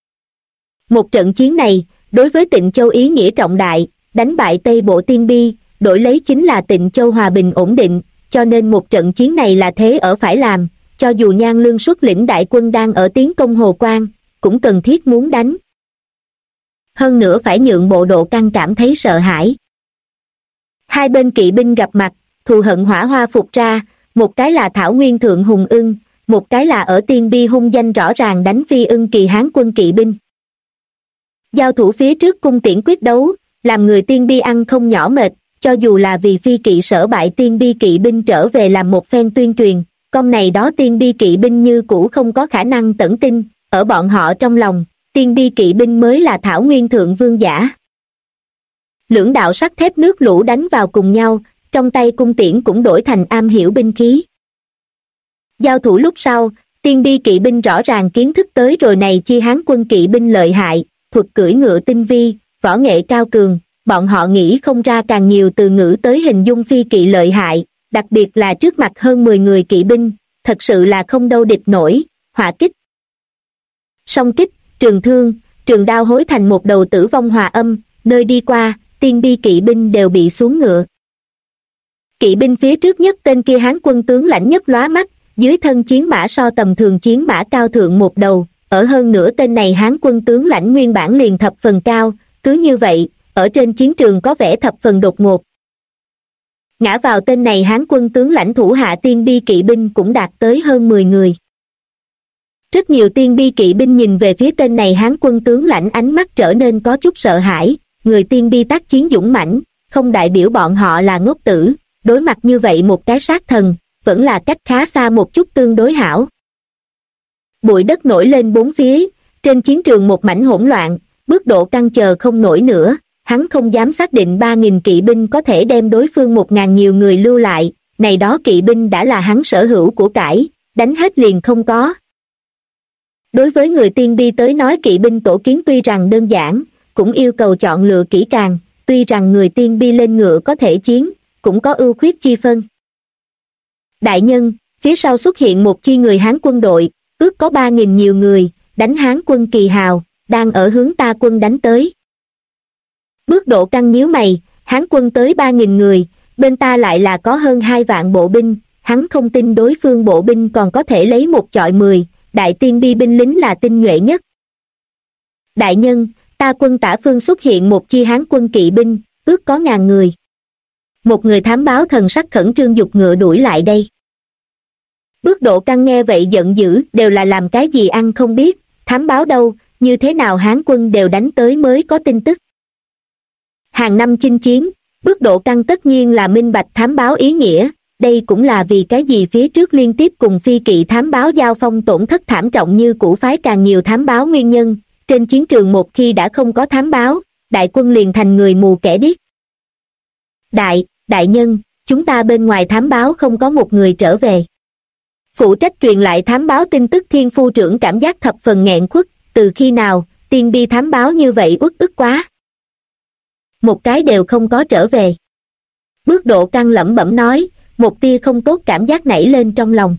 Một trận chiến này, đối với Tịnh Châu ý nghĩa trọng đại, đánh bại Tây Bộ Tiên Bi, đổi lấy chính là Tịnh Châu hòa bình ổn định, cho nên một trận chiến này là thế ở phải làm, cho dù Nhan Lương xuất lĩnh đại quân đang ở tiến công Hồ Quang, cũng cần thiết muốn đánh. Hơn nữa phải nhượng bộ độ căn cảm thấy sợ hãi. Hai bên kỵ binh gặp mặt, thù hận hỏa hoa phục ra, một cái là Thảo Nguyên Thượng Hùng Ưng, một cái là ở Tiên Bi hung danh rõ ràng đánh Phi Ưng kỳ Hán quân kỵ binh. Giao thủ phía trước cung tiễn quyết đấu, làm người Tiên Bi ăn không nhỏ mệt, cho dù là vì phi kỵ sở bại Tiên Bi kỵ binh trở về làm một phen tuyên truyền, con này đó Tiên Bi kỵ binh như cũ không có khả năng tẩn tin, ở bọn họ trong lòng, Tiên Bi kỵ binh mới là Thảo Nguyên Thượng Vương giả. Lưỡng đạo sắt thép nước lũ đánh vào cùng nhau, trong tay cung tiễn cũng đổi thành am hiểu binh khí. Giao thủ lúc sau, Tiên Bi kỵ binh rõ ràng kiến thức tới rồi này chi Hán quân kỵ binh lợi hại, thuật cưỡi ngựa tinh vi, võ nghệ cao cường, bọn họ nghĩ không ra càng nhiều từ ngữ tới hình dung phi kỵ lợi hại, đặc biệt là trước mặt hơn 10 người kỵ binh, thật sự là không đâu địch nổi, hỏa kích. Song kích, trường thương, trường đao hối thành một đầu tử vong hòa âm, nơi đi qua, Tiên Bi kỵ binh đều bị xuống ngựa. Kỵ binh phía trước nhất tên kia Hán quân tướng lãnh nhất lóa mắt, dưới thân chiến mã so tầm thường chiến mã cao thượng một đầu, ở hơn nửa tên này Hán quân tướng lãnh nguyên bản liền thập phần cao, cứ như vậy, ở trên chiến trường có vẻ thập phần đột ngột. Ngã vào tên này Hán quân tướng lãnh thủ hạ Tiên Bi kỵ binh cũng đạt tới hơn 10 người. Rất nhiều Tiên Bi kỵ binh nhìn về phía tên này Hán quân tướng lãnh ánh mắt trở nên có chút sợ hãi, người Tiên Bi tác chiến dũng mãnh, không đại biểu bọn họ là ngốc tử, đối mặt như vậy một cái sát thần, vẫn là cách khá xa một chút tương đối hảo. Bụi đất nổi lên bốn phía, trên chiến trường một mảnh hỗn loạn, Bước Độ Căn chờ không nổi nữa, hắn không dám xác định 3.000 kỵ binh có thể đem đối phương 1.000 nhiều người lưu lại, này đó kỵ binh đã là hắn sở hữu của cải, đánh hết liền không có. Đối với người tiên bi tới nói kỵ binh tổ kiến tuy rằng đơn giản, cũng yêu cầu chọn lựa kỹ càng, tuy rằng người tiên bi lên ngựa có thể chiến, cũng có ưu khuyết chi phân. Đại nhân, phía sau xuất hiện một chi người Hán quân đội, ước có 3.000 nhiều người, đánh Hán quân Kỳ Hào, đang ở hướng ta quân đánh tới. Bước Độ Căn nhíu mày, Hán quân tới 3.000 người, bên ta lại là có hơn 2 vạn bộ binh, hắn không tin đối phương bộ binh còn có thể lấy một chọi 10, đại tiên bi binh lính là tinh nhuệ nhất. Đại nhân, ta quân Tả Phương xuất hiện một chi Hán quân kỵ binh, ước có 1.000 người. Một người thám báo thần sắc khẩn trương giục ngựa đuổi lại đây. Bước Độ Căn nghe vậy giận dữ, đều là làm cái gì ăn không biết, thám báo đâu, như thế nào Hán quân đều đánh tới mới có tin tức. Hàng năm chinh chiến, Bước Độ Căn tất nhiên là minh bạch thám báo ý nghĩa, đây cũng là vì cái gì phía trước liên tiếp cùng phi kỵ thám báo giao phong tổn thất thảm trọng như cũ phái càng nhiều thám báo nguyên nhân, trên chiến trường một khi đã không có thám báo, đại quân liền thành người mù kẻ điếc. Đại nhân, chúng ta bên ngoài thám báo không có một người trở về. Phụ trách truyền lại thám báo tin tức Thiên Phu trưởng cảm giác thập phần nghẹn khuất, từ khi nào, tiên bi thám báo như vậy uất ức quá. Một cái đều không có trở về. Bước Độ Căn lẩm bẩm nói, một tia không tốt cảm giác nảy lên trong lòng.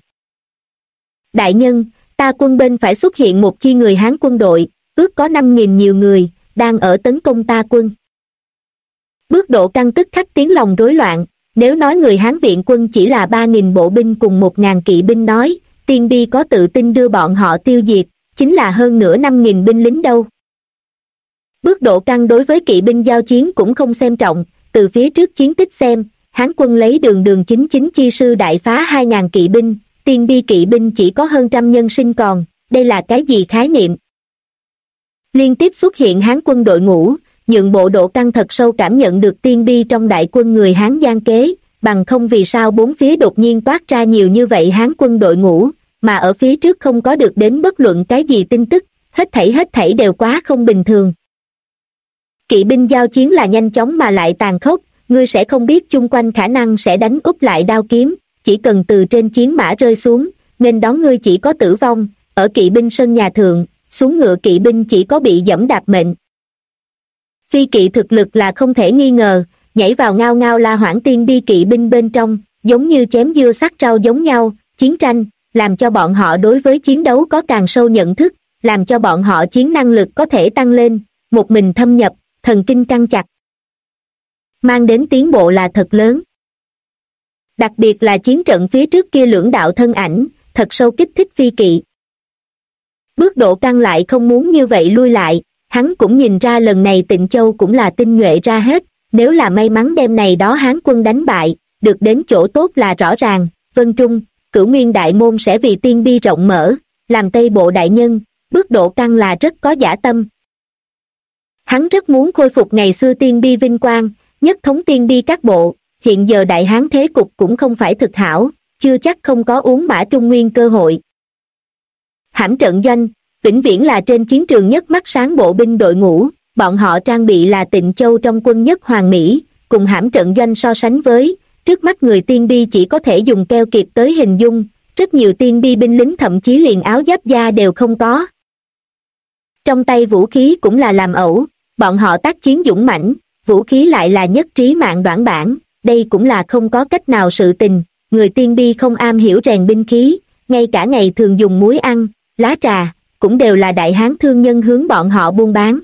Đại nhân, ta quân bên phải xuất hiện một chi người Hán quân đội, ước có 5.000 nhiều người, đang ở tấn công ta quân. Bước Độ Căn tức khắc tiếng lòng rối loạn, nếu nói người Hán viện quân chỉ là 3.000 bộ binh cùng 1.000 kỵ binh nói, tiên bi có tự tin đưa bọn họ tiêu diệt, chính là hơn nửa 5.000 binh lính đâu. Bước Độ Căn đối với kỵ binh giao chiến cũng không xem trọng, từ phía trước chiến tích xem, Hán quân lấy đường 99 chi sư đại phá 2.000 kỵ binh, tiên bi kỵ binh chỉ có hơn trăm nhân sinh còn, đây là cái gì khái niệm? Liên tiếp xuất hiện Hán quân đội ngũ, nhượng bộ Độ Căn thật sâu cảm nhận được tiên bi trong đại quân người Hán gian kế, bằng không vì sao bốn phía đột nhiên toát ra nhiều như vậy Hán quân đội ngũ, mà ở phía trước không có được đến bất luận cái gì tin tức, hết thảy đều quá không bình thường. Kỵ binh giao chiến là nhanh chóng mà lại tàn khốc, ngươi sẽ không biết chung quanh khả năng sẽ đánh úp lại đao kiếm, chỉ cần từ trên chiến mã rơi xuống, nên đón ngươi chỉ có tử vong, ở kỵ binh sân nhà thượng, xuống ngựa kỵ binh chỉ có bị dẫm đạp mệnh. Phi kỵ thực lực là không thể nghi ngờ, nhảy vào ngao ngao la hoảng tiên bi kỵ binh bên trong, giống như chém dưa sắc rau giống nhau, chiến tranh, làm cho bọn họ đối với chiến đấu có càng sâu nhận thức, làm cho bọn họ chiến năng lực có thể tăng lên, một mình thâm nhập, thần kinh căng chặt. Mang đến tiến bộ là thật lớn. Đặc biệt là chiến trận phía trước kia lưỡng đạo thân ảnh, thật sâu kích thích phi kỵ. Bước Độ Căn lại không muốn như vậy lui lại, hắn cũng nhìn ra lần này Tịnh Châu cũng là tinh nhuệ ra hết, nếu là may mắn đem này đó Hán quân đánh bại, được đến chỗ tốt là rõ ràng, Vân Trung, Cửu Nguyên đại môn sẽ vì tiên bi rộng mở, làm Tây Bộ đại nhân, Bước Độ Căn là rất có dã tâm. Hắn rất muốn khôi phục ngày xưa tiên bi vinh quang, nhất thống tiên bi các bộ, hiện giờ đại hán thế cục cũng không phải thực hảo, chưa chắc không có uống mã Trung Nguyên cơ hội. Hãm trận doanh, vĩnh viễn là trên chiến trường nhất mắt sáng bộ binh đội ngũ, bọn họ trang bị là Tịnh Châu trong quân nhất hoàn mỹ, cùng hãm trận doanh so sánh với, trước mắt người tiên bi chỉ có thể dùng keo kiệt tới hình dung, rất nhiều tiên bi binh lính thậm chí liền áo giáp da đều không có. Trong tay vũ khí cũng là làm ẩu, bọn họ tác chiến dũng mãnh, vũ khí lại là nhất trí mạng đoạn bản, đây cũng là không có cách nào sự tình, người tiên bi không am hiểu rèn binh khí, ngay cả ngày thường dùng muối ăn, lá trà, cũng đều là đại hán thương nhân hướng bọn họ buôn bán.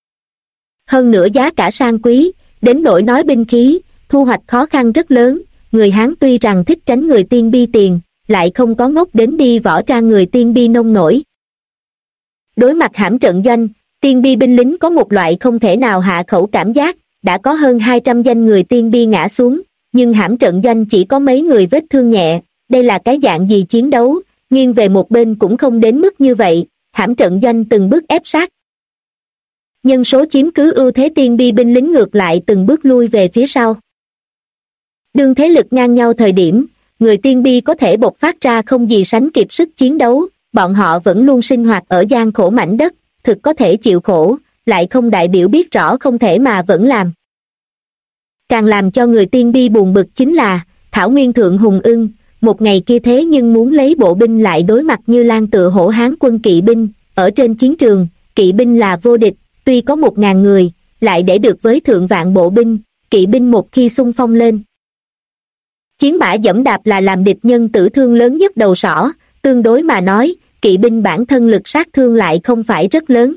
Hơn nữa giá cả sang quý, đến nỗi nói binh khí, thu hoạch khó khăn rất lớn, người Hán tuy rằng thích tránh người tiên bi tiền, lại không có ngốc đến đi võ ra người tiên bi nông nổi. Đối mặt hãm trận doanh, tiên bi binh lính có một loại không thể nào hạ khẩu cảm giác, đã có hơn 200 danh người tiên bi ngã xuống, nhưng hãm trận doanh chỉ có mấy người vết thương nhẹ, đây là cái dạng gì chiến đấu, nghiêng về một bên cũng không đến mức như vậy, hãm trận doanh từng bước ép sát. Nhân số chiếm cứ ưu thế tiên bi binh lính ngược lại từng bước lui về phía sau. Đương thế lực ngang nhau thời điểm, người tiên bi có thể bộc phát ra không gì sánh kịp sức chiến đấu, bọn họ vẫn luôn sinh hoạt ở gian khổ mảnh đất, thực có thể chịu khổ, lại không đại biểu biết rõ không thể mà vẫn làm. Càng làm cho người tiên bi buồn bực chính là, Thảo Nguyên Thượng Hùng Ưng, một ngày kia thế nhưng muốn lấy bộ binh lại đối mặt Như Lan tựa hổ Hán quân kỵ binh, ở trên chiến trường, kỵ binh là vô địch, tuy có 1.000 người, lại để được với thượng vạn bộ binh, kỵ binh một khi xung phong lên. Chiến mã dẫm đạp là làm địch nhân tử thương lớn nhất đầu sỏ, tương đối mà nói, kỵ binh bản thân lực sát thương lại không phải rất lớn.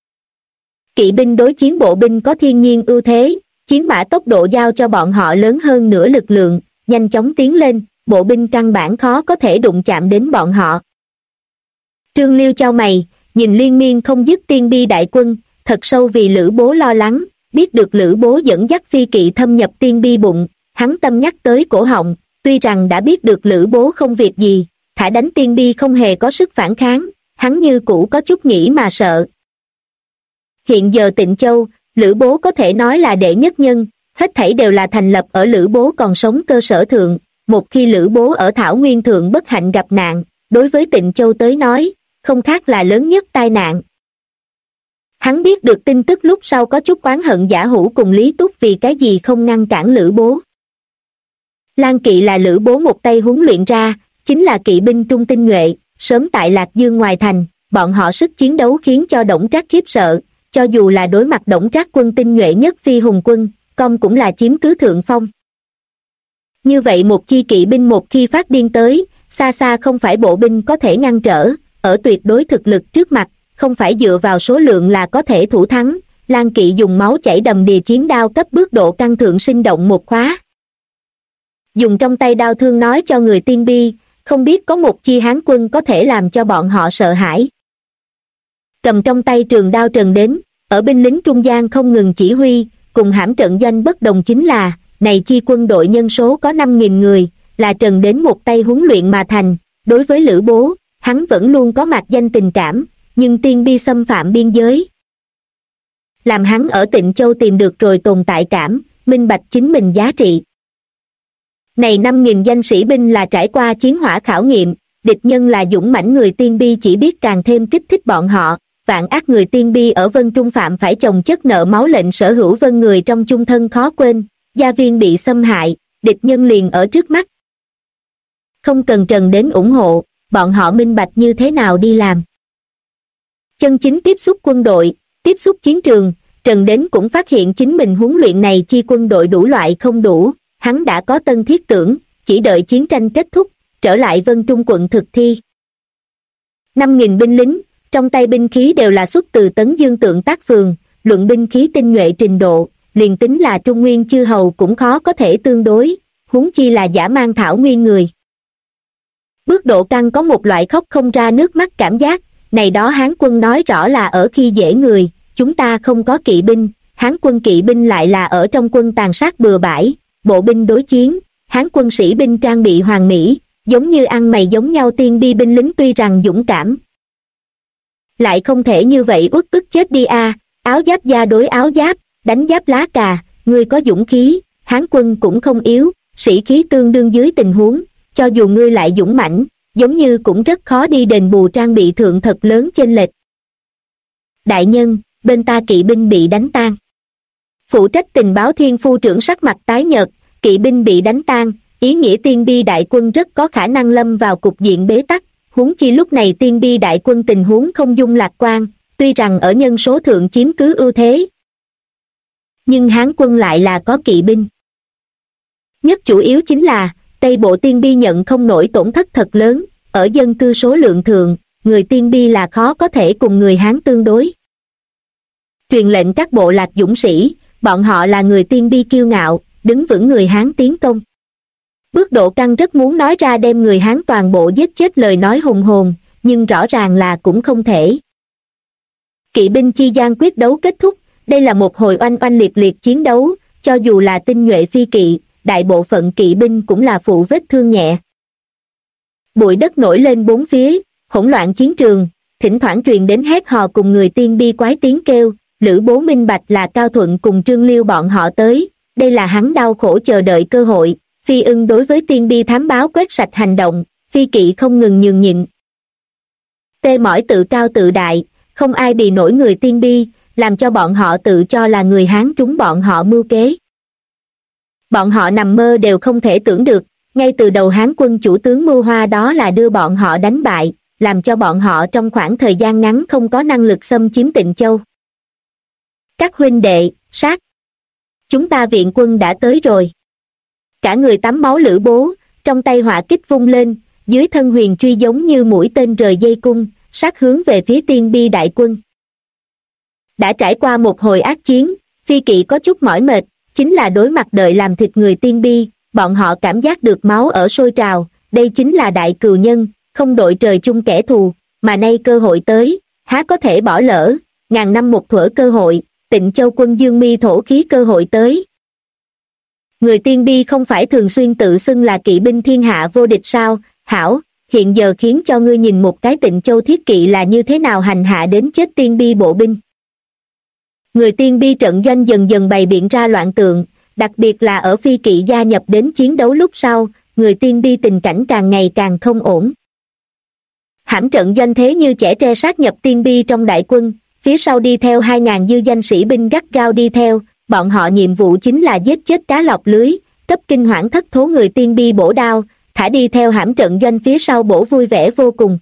Kỵ binh đối chiến bộ binh có thiên nhiên ưu thế, chiến mã tốc độ giao cho bọn họ lớn hơn nửa lực lượng, nhanh chóng tiến lên, bộ binh căn bản khó có thể đụng chạm đến bọn họ. Trương Liêu chau mày, nhìn liên miên không dứt tiên bi đại quân, thật sâu vì Lữ Bố lo lắng, biết được Lữ Bố dẫn dắt phi kỵ thâm nhập tiên bi bụng, hắn tâm nhắc tới cổ họng, tuy rằng đã biết được Lữ Bố không việc gì, thả đánh tiên bi không hề có sức phản kháng, hắn như cũ có chút nghĩ mà sợ. Hiện giờ Tịnh Châu, Lữ Bố có thể nói là đệ nhất nhân, hết thảy đều là thành lập ở Lữ Bố còn sống cơ sở thượng, một khi Lữ Bố ở Thảo Nguyên Thượng bất hạnh gặp nạn, đối với Tịnh Châu tới nói, không khác là lớn nhất tai nạn. Hắn biết được tin tức lúc sau có chút oán hận Giả Hữu cùng Lý Túc vì cái gì không ngăn cản Lữ Bố. Lan Kỵ là Lữ Bố một tay huấn luyện ra, chính là kỵ binh trung tinh nhuệ, sớm tại Lạc Dương ngoài thành, bọn họ sức chiến đấu khiến cho Đổng Trác khiếp sợ, cho dù là đối mặt Đổng Trác quân tinh nhuệ nhất phi hùng quân, công cũng là chiếm cứ thượng phong. Như vậy một chi kỵ binh một khi phát điên tới, xa xa không phải bộ binh có thể ngăn trở, ở tuyệt đối thực lực trước mặt, không phải dựa vào số lượng là có thể thủ thắng. Lan Kỵ dùng máu chảy đầm đìa chiến đao cấp bước độ căn thượng sinh động một khóa. Dùng trong tay đao thương nói cho người tiên bi, không biết có một chi Hán quân có thể làm cho bọn họ sợ hãi. Cầm trong tay trường đao trần đến, ở binh lính trung gian không ngừng chỉ huy, cùng hãm trận doanh bất đồng chính là, này chi quân đội nhân số có 5.000 người, là trần đến một tay huấn luyện mà thành. Đối với Lữ Bố, hắn vẫn luôn có mạc danh tình cảm, nhưng tiên bi xâm phạm biên giới, làm hắn ở Tịnh Châu tìm được rồi tồn tại cảm, minh bạch chính mình giá trị. Này 5.000 danh sĩ binh là trải qua chiến hỏa khảo nghiệm, địch nhân là dũng mãnh người tiên bi chỉ biết càng thêm kích thích bọn họ. Vạn ác người tiên bi ở Vân Trung phạm phải chồng chất nợ máu, lệnh sở hữu Vân người trong chung thân khó quên, gia viên bị xâm hại, địch nhân liền ở trước mắt. Không cần Trần đến ủng hộ, bọn họ minh bạch như thế nào đi làm. Chân chính tiếp xúc quân đội, tiếp xúc chiến trường, Trần đến cũng phát hiện chính mình huấn luyện này chi quân đội đủ loại không đủ, hắn đã có tân thiết tưởng, chỉ đợi chiến tranh kết thúc, trở lại Vân Trung quận thực thi. 5.000 binh lính, trong tay binh khí đều là xuất từ Tấn Dương Tượng Tác Phường, luận binh khí tinh nhuệ trình độ, liền tính là Trung Nguyên chư hầu cũng khó có thể tương đối, huống chi là giả mang Thảo Nguyên người. Bước độ căn có một loại khóc không ra nước mắt cảm giác, này đó Hán quân nói rõ là ở khi dễ người, chúng ta không có kỵ binh, Hán quân kỵ binh lại là ở trong quân tàn sát bừa bãi, bộ binh đối chiến, Hán quân sĩ binh trang bị hoàn mỹ, giống như ăn mày giống nhau. Tiên bi binh lính tuy rằng dũng cảm, lại không thể như vậy uất ức chết đi a. Áo giáp da đối áo giáp, đánh giáp lá cà, ngươi có dũng khí, Hán quân cũng không yếu, sĩ khí tương đương dưới tình huống, cho dù ngươi lại dũng mãnh, giống như cũng rất khó đi đền bù trang bị thượng thật lớn chênh lệch. Đại nhân, bên ta kỵ binh bị đánh tan. Phụ trách tình báo Thiên Phu trưởng sắc mặt tái nhợt, kỵ binh bị đánh tan, ý nghĩa tiên bi đại quân rất có khả năng lâm vào cục diện bế tắc, huống chi lúc này tiên bi đại quân tình huống không dung lạc quan, tuy rằng ở nhân số thượng chiếm cứ ưu thế, nhưng Hán quân lại là có kỵ binh. Nhất chủ yếu chính là, Tây Bộ tiên bi nhận không nổi tổn thất thật lớn, ở dân cư số lượng thượng, người tiên bi là khó có thể cùng người Hán tương đối. Truyền lệnh các bộ lạc dũng sĩ, bọn họ là người tiên bi kiêu ngạo, đứng vững người Hán tiến công. Bước độ căn rất muốn nói ra đem người Hán toàn bộ giết chết lời nói hùng hồn, nhưng rõ ràng là cũng không thể. Kỵ binh chi gian quyết đấu kết thúc, đây là một hồi oanh oanh liệt liệt chiến đấu, cho dù là tinh nhuệ phi kỵ, đại bộ phận kỵ binh cũng là phụ vết thương nhẹ. Bụi đất nổi lên bốn phía, hỗn loạn chiến trường, thỉnh thoảng truyền đến hét hò cùng người tiên bi quái tiếng kêu. Lữ Bố minh bạch là Cao Thuận cùng Trương Liêu bọn họ tới, đây là hắn đau khổ chờ đợi cơ hội, Phi Ưng đối với tiên bi thám báo quét sạch hành động, Phi Kỵ không ngừng nhường nhịn. Tê mỏi tự cao tự đại, không ai bì nổi người tiên bi, làm cho bọn họ tự cho là người Hán trúng bọn họ mưu kế. Bọn họ nằm mơ đều không thể tưởng được, ngay từ đầu Hán quân chủ tướng mưu hoa đó là đưa bọn họ đánh bại, làm cho bọn họ trong khoảng thời gian ngắn không có năng lực xâm chiếm Tịnh Châu. Các huynh đệ, sát! Chúng ta viện quân đã tới rồi. Cả người tắm máu Lữ Bố, trong tay hỏa kích vung lên, dưới thân huyền truy giống như mũi tên rời dây cung, sát hướng về phía tiên bi đại quân. Đã trải qua một hồi ác chiến, Phi Kỵ có chút mỏi mệt, chính là đối mặt đợi làm thịt người tiên bi, bọn họ cảm giác được máu ở sôi trào, đây chính là đại cừu nhân, không đội trời chung kẻ thù, mà nay cơ hội tới, há có thể bỏ lỡ, ngàn năm một thuở cơ hội, Tịnh Châu quân dương mi thổ khí cơ hội tới. Người tiên bi không phải thường xuyên tự xưng là kỵ binh thiên hạ vô địch sao? Hảo, hiện giờ khiến cho ngươi nhìn một cái Tịnh Châu thiết kỵ là như thế nào hành hạ đến chết tiên bi bộ binh. Người tiên bi trận doanh dần dần bày biện ra loạn tượng, đặc biệt là ở Phi Kỵ gia nhập đến chiến đấu lúc sau, người tiên bi tình cảnh càng ngày càng không ổn. Hãm trận doanh thế như chẻ tre sát nhập tiên bi trong đại quân, phía sau đi theo 2.000 dư danh sĩ binh gắt gao đi theo, bọn họ nhiệm vụ chính là giết chết cá lọc lưới, cấp kinh hoảng thất thố người tiên bi bổ đao, thả đi theo hãm trận doanh phía sau bổ vui vẻ vô cùng.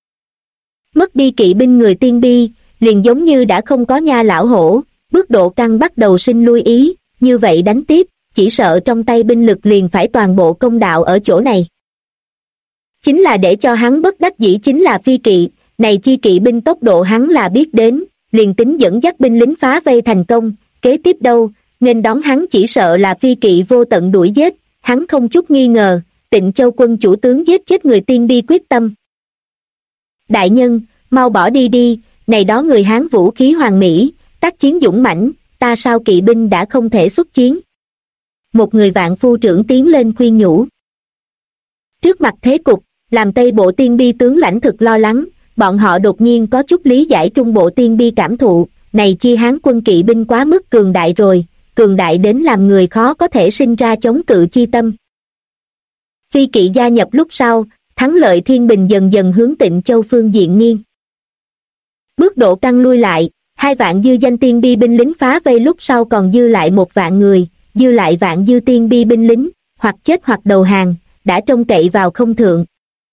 Mất đi kỵ binh người tiên bi, liền giống như đã không có nha lão hổ, bước độ căng bắt đầu sinh lui ý, như vậy đánh tiếp, chỉ sợ trong tay binh lực liền phải toàn bộ công đạo ở chỗ này. Chính là để cho hắn bất đắc dĩ chính là Phi Kỵ, này chi kỵ binh tốc độ hắn là biết đến, liền tính dẫn dắt binh lính phá vây thành công, kế tiếp đâu, nghênh đón hắn chỉ sợ là Phi Kỵ vô tận đuổi giết, hắn không chút nghi ngờ, Tịnh Châu quân chủ tướng giết chết người tiên bi quyết tâm. Đại nhân, mau bỏ đi đi, này đó người Hán vũ khí hoàn mỹ, tác chiến dũng mãnh, ta sao kỵ binh đã không thể xuất chiến. Một người vạn phu trưởng tiến lên khuyên nhủ. Trước mặt thế cục, làm Tây bộ tiên bi tướng lãnh thực lo lắng, bọn họ đột nhiên có chút lý giải Trung bộ tiên bi cảm thụ, này chi Hán quân kỵ binh quá mức cường đại rồi, cường đại đến làm người khó có thể sinh ra chống cự chi tâm. Phi Kỵ gia nhập lúc sau, thắng lợi thiên bình dần dần hướng Tịnh Châu phương diện nghiêng. Bước độ căng lui lại, 2 vạn dư danh tiên bi binh lính phá vây lúc sau còn dư lại 1 vạn người, dư lại vạn dư tiên bi binh lính, hoặc chết hoặc đầu hàng, đã trông cậy vào không thượng.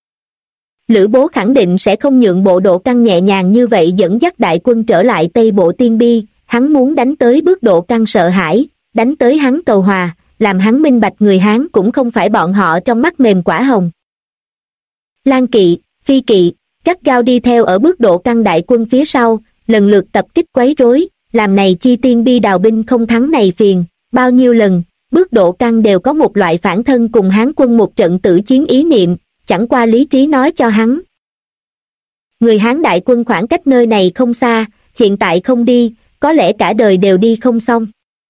Lữ Bố khẳng định sẽ không nhượng bộ độ căng nhẹ nhàng như vậy dẫn dắt đại quân trở lại Tây bộ tiên bi, hắn muốn đánh tới bước độ căng sợ hãi, đánh tới hắn cầu hòa, làm hắn minh bạch người Hán cũng không phải bọn họ trong mắt mềm quả hồng. Lan Kỵ, Phi Kỵ, gắt gao đi theo ở bước độ căng đại quân phía sau, lần lượt tập kích quấy rối, làm này chi tiên bi đào binh không thắng này phiền, bao nhiêu lần, bước độ căng đều có một loại phản thân cùng Hán quân một trận tử chiến ý niệm, chẳng qua lý trí nói cho hắn. Người Hán đại quân khoảng cách nơi này không xa, hiện tại không đi, có lẽ cả đời đều đi không xong.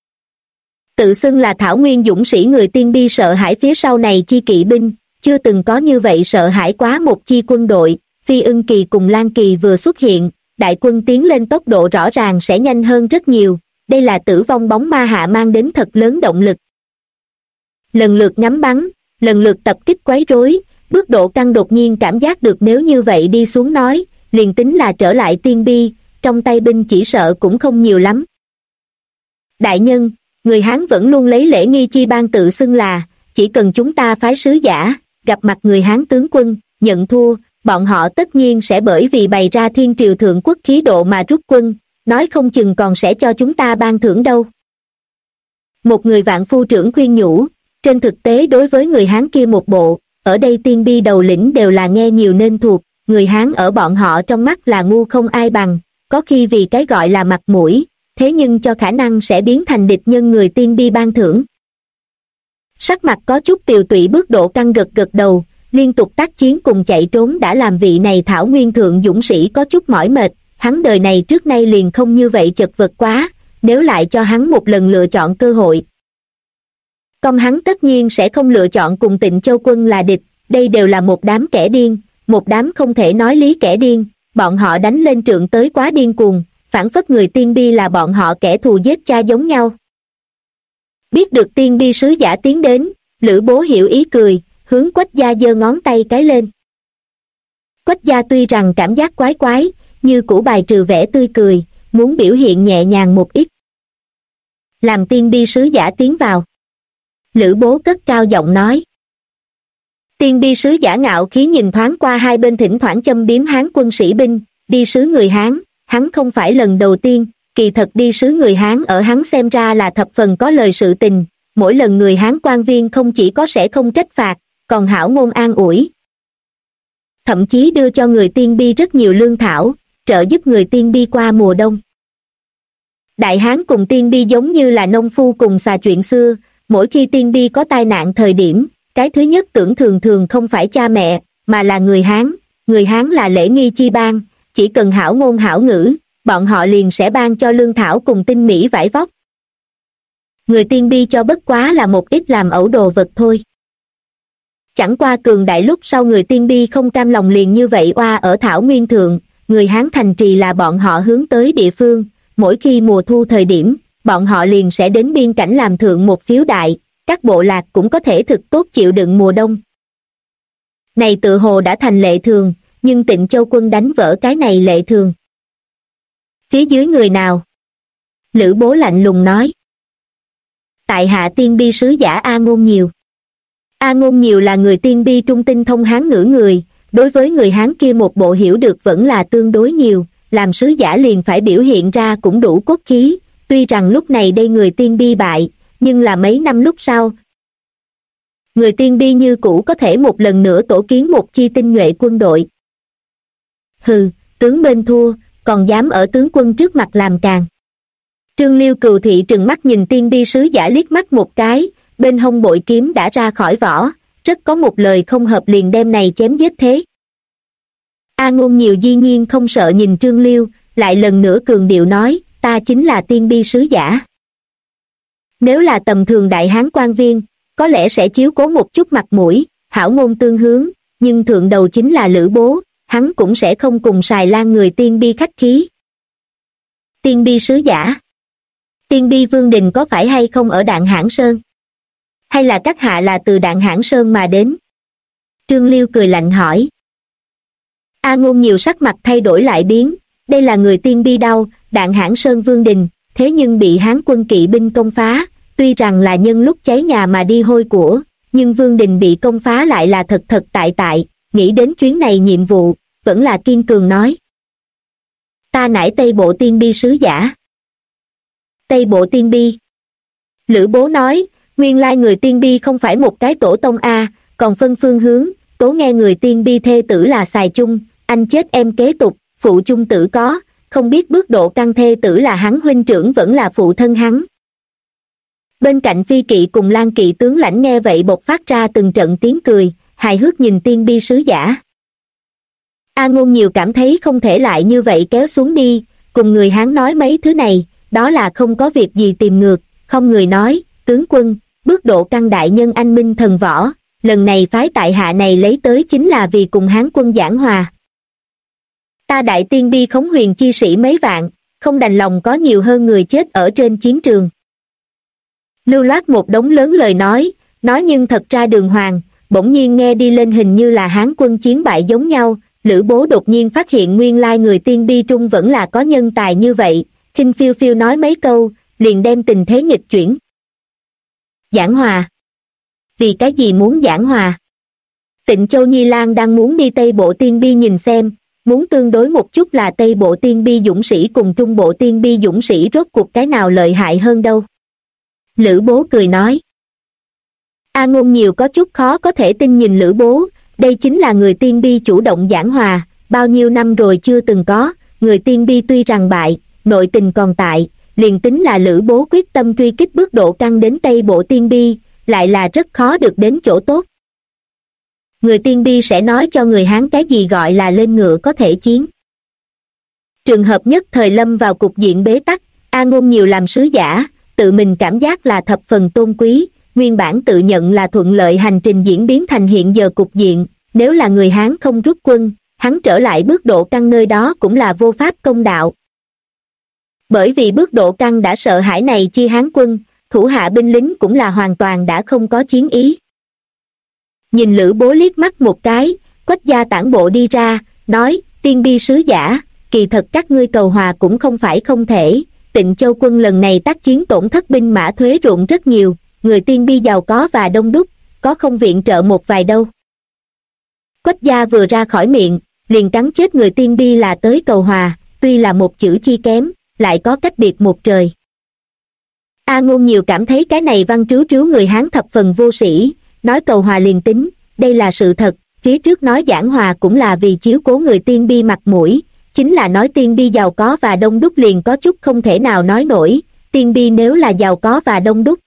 Tự xưng là thảo nguyên dũng sĩ người tiên bi sợ hãi phía sau này chi kỵ binh, chưa từng có như vậy sợ hãi quá một chi quân đội, Phi Ưng Kỳ cùng Lan Kỳ vừa xuất hiện, đại quân tiến lên tốc độ rõ ràng sẽ nhanh hơn rất nhiều, đây là tử vong bóng ma hạ mang đến thật lớn động lực. Lần lượt ngắm bắn, lần lượt tập kích quấy rối, bước độ căng đột nhiên cảm giác được nếu như vậy đi xuống nói, liền tính là trở lại tiên bi, trong tay binh chỉ sợ cũng không nhiều lắm. Đại nhân, người Hán vẫn luôn lấy lễ nghi chi ban tự xưng là, chỉ cần chúng ta phái sứ giả, gặp mặt người Hán tướng quân, nhận thua, bọn họ tất nhiên sẽ bởi vì bày ra thiên triều thượng quốc khí độ mà rút quân, nói không chừng còn sẽ cho chúng ta ban thưởng đâu. Một người vạn phu trưởng khuyên nhủ, trên thực tế đối với người Hán kia một bộ, ở đây tiên bi đầu lĩnh đều là nghe nhiều nên thuộc, người Hán ở bọn họ trong mắt là ngu không ai bằng, có khi vì cái gọi là mặt mũi, thế nhưng cho khả năng sẽ biến thành địch nhân người tiên bi ban thưởng. Sắc mặt có chút tiều tụy bước độ căng gật gật đầu, liên tục tác chiến cùng chạy trốn đã làm vị này thảo nguyên thượng dũng sĩ có chút mỏi mệt, hắn đời này trước nay liền không như vậy chật vật quá, nếu lại cho hắn một lần lựa chọn cơ hội. Công hắn tất nhiên sẽ không lựa chọn cùng Tịnh Châu quân là địch, đây đều là một đám kẻ điên, một đám không thể nói lý kẻ điên, bọn họ đánh lên trượng tới quá điên cuồng, phản phất người tiên bi là bọn họ kẻ thù giết cha giống nhau. Biết được tiên bi sứ giả tiến đến, Lữ Bố hiểu ý cười, hướng Quách gia giơ ngón tay cái lên. Quách gia tuy rằng cảm giác quái quái, như cũ bài trừ vẻ tươi cười, muốn biểu hiện nhẹ nhàng một ít. Làm tiên bi sứ giả tiến vào. Lữ Bố cất cao giọng nói. Tiên bi sứ giả ngạo khí nhìn thoáng qua hai bên thỉnh thoảng châm biếm Hán quân sĩ binh, đi sứ người Hán, hắn không phải lần đầu tiên, kỳ thật đi sứ người Hán ở hắn xem ra là thập phần có lời sự tình, mỗi lần người Hán quan viên không chỉ có sẽ không trách phạt, còn hảo ngôn an ủi. Thậm chí đưa cho người tiên bi rất nhiều lương thảo, trợ giúp người tiên bi qua mùa đông. Đại Hán cùng tiên bi giống như là nông phu cùng xà chuyện xưa, mỗi khi tiên bi có tai nạn thời điểm, cái thứ nhất tưởng thường thường không phải cha mẹ, mà là người Hán là lễ nghi chi ban, chỉ cần hảo ngôn hảo ngữ, bọn họ liền sẽ ban cho lương thảo cùng tinh mỹ vải vóc. Người tiên bi cho bất quá là một ít làm ẩu đồ vật thôi. Chẳng qua cường đại lúc sau người tiên bi không cam lòng liền như vậy oa ở thảo nguyên thượng, người Hán thành trì là bọn họ hướng tới địa phương, mỗi khi mùa thu thời điểm, bọn họ liền sẽ đến biên cảnh làm thượng một phiếu đại, các bộ lạc cũng có thể thực tốt chịu đựng mùa đông. Này tự hồ đã thành lệ thường, nhưng Tịnh Châu quân đánh vỡ cái này lệ thường. Phía dưới người nào? Lữ Bố lạnh lùng nói. Tại hạ tiên bi sứ giả A Ngôn Nhiều. A Ngôn Nhiều là người tiên bi trung tinh thông Hán ngữ người, đối với người Hán kia một bộ hiểu được vẫn là tương đối nhiều, làm sứ giả liền phải biểu hiện ra cũng đủ cốt khí, tuy rằng lúc này đây người tiên bi bại, nhưng là mấy năm lúc sau. Người tiên bi như cũ có thể một lần nữa tổ kiến một chi tinh nhuệ quân đội. Hừ, tướng bên thua, còn dám ở tướng quân trước mặt làm càn. Trương Liêu Cừu thị trừng mắt nhìn tiên bi sứ giả liếc mắt một cái, bên hông bội kiếm đã ra khỏi vỏ, rất có một lời không hợp liền đem này chém giết thế. A Ngôn Nhiều dĩ nhiên không sợ nhìn Trương Liêu, lại lần nữa cường điệu nói, ta chính là tiên bi sứ giả. Nếu là tầm thường đại hán quan viên, có lẽ sẽ chiếu cố một chút mặt mũi, hảo ngôn tương hướng, nhưng thượng đầu chính là Lữ Bố, hắn cũng sẽ không cùng xài lan người tiên bi khách khí. Tiên bi sứ giả. Tiên bi Vương Đình có phải hay không ở Đạn Hãn Sơn? Hay là các hạ là từ Đạn Hãn Sơn mà đến? Trương Liêu cười lạnh hỏi. A Ngôn Nhiều sắc mặt thay đổi lại biến, đây là người tiên bi đâu, Đạn Hãn Sơn Vương Đình, thế nhưng bị Hán quân kỵ binh công phá, tuy rằng là nhân lúc cháy nhà mà đi hôi của, nhưng Vương Đình bị công phá lại là thật thật tại, nghĩ đến chuyến này nhiệm vụ, vẫn là kiên cường nói. Ta nải Tây Bộ tiên bi sứ giả. Tây Bộ tiên bi. Lữ Bố nói, nguyên lai người tiên bi không phải một cái tổ tông A, còn phân phương hướng, tố nghe người tiên bi thê tử là xài chung, anh chết em kế tục, phụ chung tử có, không biết bước độ căn thê tử là hắn huynh trưởng vẫn là phụ thân hắn. Bên cạnh Phi Kỵ cùng Lan Kỵ tướng lãnh nghe vậy bộc phát ra từng trận tiếng cười, hài hước nhìn tiên bi sứ giả. A Ngôn Nhiều cảm thấy không thể lại như vậy kéo xuống đi, cùng người Hán nói mấy thứ này, đó là không có việc gì tìm ngược, không người nói, tướng quân, bước độ căn đại nhân anh minh thần võ, lần này phái tại hạ này lấy tới chính là vì cùng Hán quân giảng hòa. Ta đại tiên bi khống huyền chi sĩ mấy vạn, không đành lòng có nhiều hơn người chết ở trên chiến trường. Lưu loát một đống lớn lời nói nhưng thật ra đường hoàng, bỗng nhiên nghe đi lên hình như là Hán quân chiến bại giống nhau. Lữ Bố đột nhiên phát hiện nguyên lai người tiên bi trung vẫn là có nhân tài như vậy, khinh phiêu phiêu nói mấy câu, liền đem tình thế nghịch chuyển. Giảng hòa. Vì cái gì muốn giảng hòa? Tịnh Châu Nhi Lan đang muốn đi Tây Bộ tiên bi nhìn xem, muốn tương đối một chút là Tây Bộ tiên bi dũng sĩ cùng Trung Bộ tiên bi dũng sĩ rốt cuộc cái nào lợi hại hơn đâu. Lữ Bố cười nói. A Ngôn Nhiều có chút khó có thể tin nhìn Lữ Bố, đây chính là người tiên bi chủ động giảng hòa, bao nhiêu năm rồi chưa từng có, người tiên bi tuy rằng bại, nội tình còn tại, liền tính là Lữ Bố quyết tâm truy kích bước độ căn đến Tây Bộ tiên bi, lại là rất khó được đến chỗ tốt. Người tiên bi sẽ nói cho người Hán cái gì gọi là lên ngựa có thể chiến. Trường hợp nhất thời lâm vào cục diện bế tắc, A Ngôn Nhiều làm sứ giả, tự mình cảm giác là thập phần tôn quý, nguyên bản tự nhận là thuận lợi hành trình diễn biến thành hiện giờ cục diện, nếu là người Hán không rút quân, hắn trở lại bước độ căn nơi đó cũng là vô pháp công đạo. Bởi vì bước độ căn đã sợ hãi này chi Hán quân, thủ hạ binh lính cũng là hoàn toàn đã không có chiến ý. Nhìn Lữ Bố liếc mắt một cái, Quách gia tản bộ đi ra, nói, Tiên Bi sứ giả, kỳ thật các ngươi cầu hòa cũng không phải không thể, Tịnh Châu quân lần này tác chiến tổn thất binh mã thuế ruộng rất nhiều, người Tiên Bi giàu có và đông đúc, có không viện trợ một vài đâu. Quách gia vừa ra khỏi miệng, liền cắn chết người Tiên Bi là tới cầu hòa, tuy là một chữ chi kém, lại có cách biệt một trời. A Ngôn Nhiều cảm thấy cái này văn trứu trứu người Hán thập phần vô sĩ, nói cầu hòa liền tính, đây là sự thật, phía trước nói giảng hòa cũng là vì chiếu cố người Tiên Bi mặt mũi, chính là nói Tiên Bi giàu có và đông đúc liền có chút không thể nào nói nổi, Tiên Bi nếu là giàu có và đông đúc,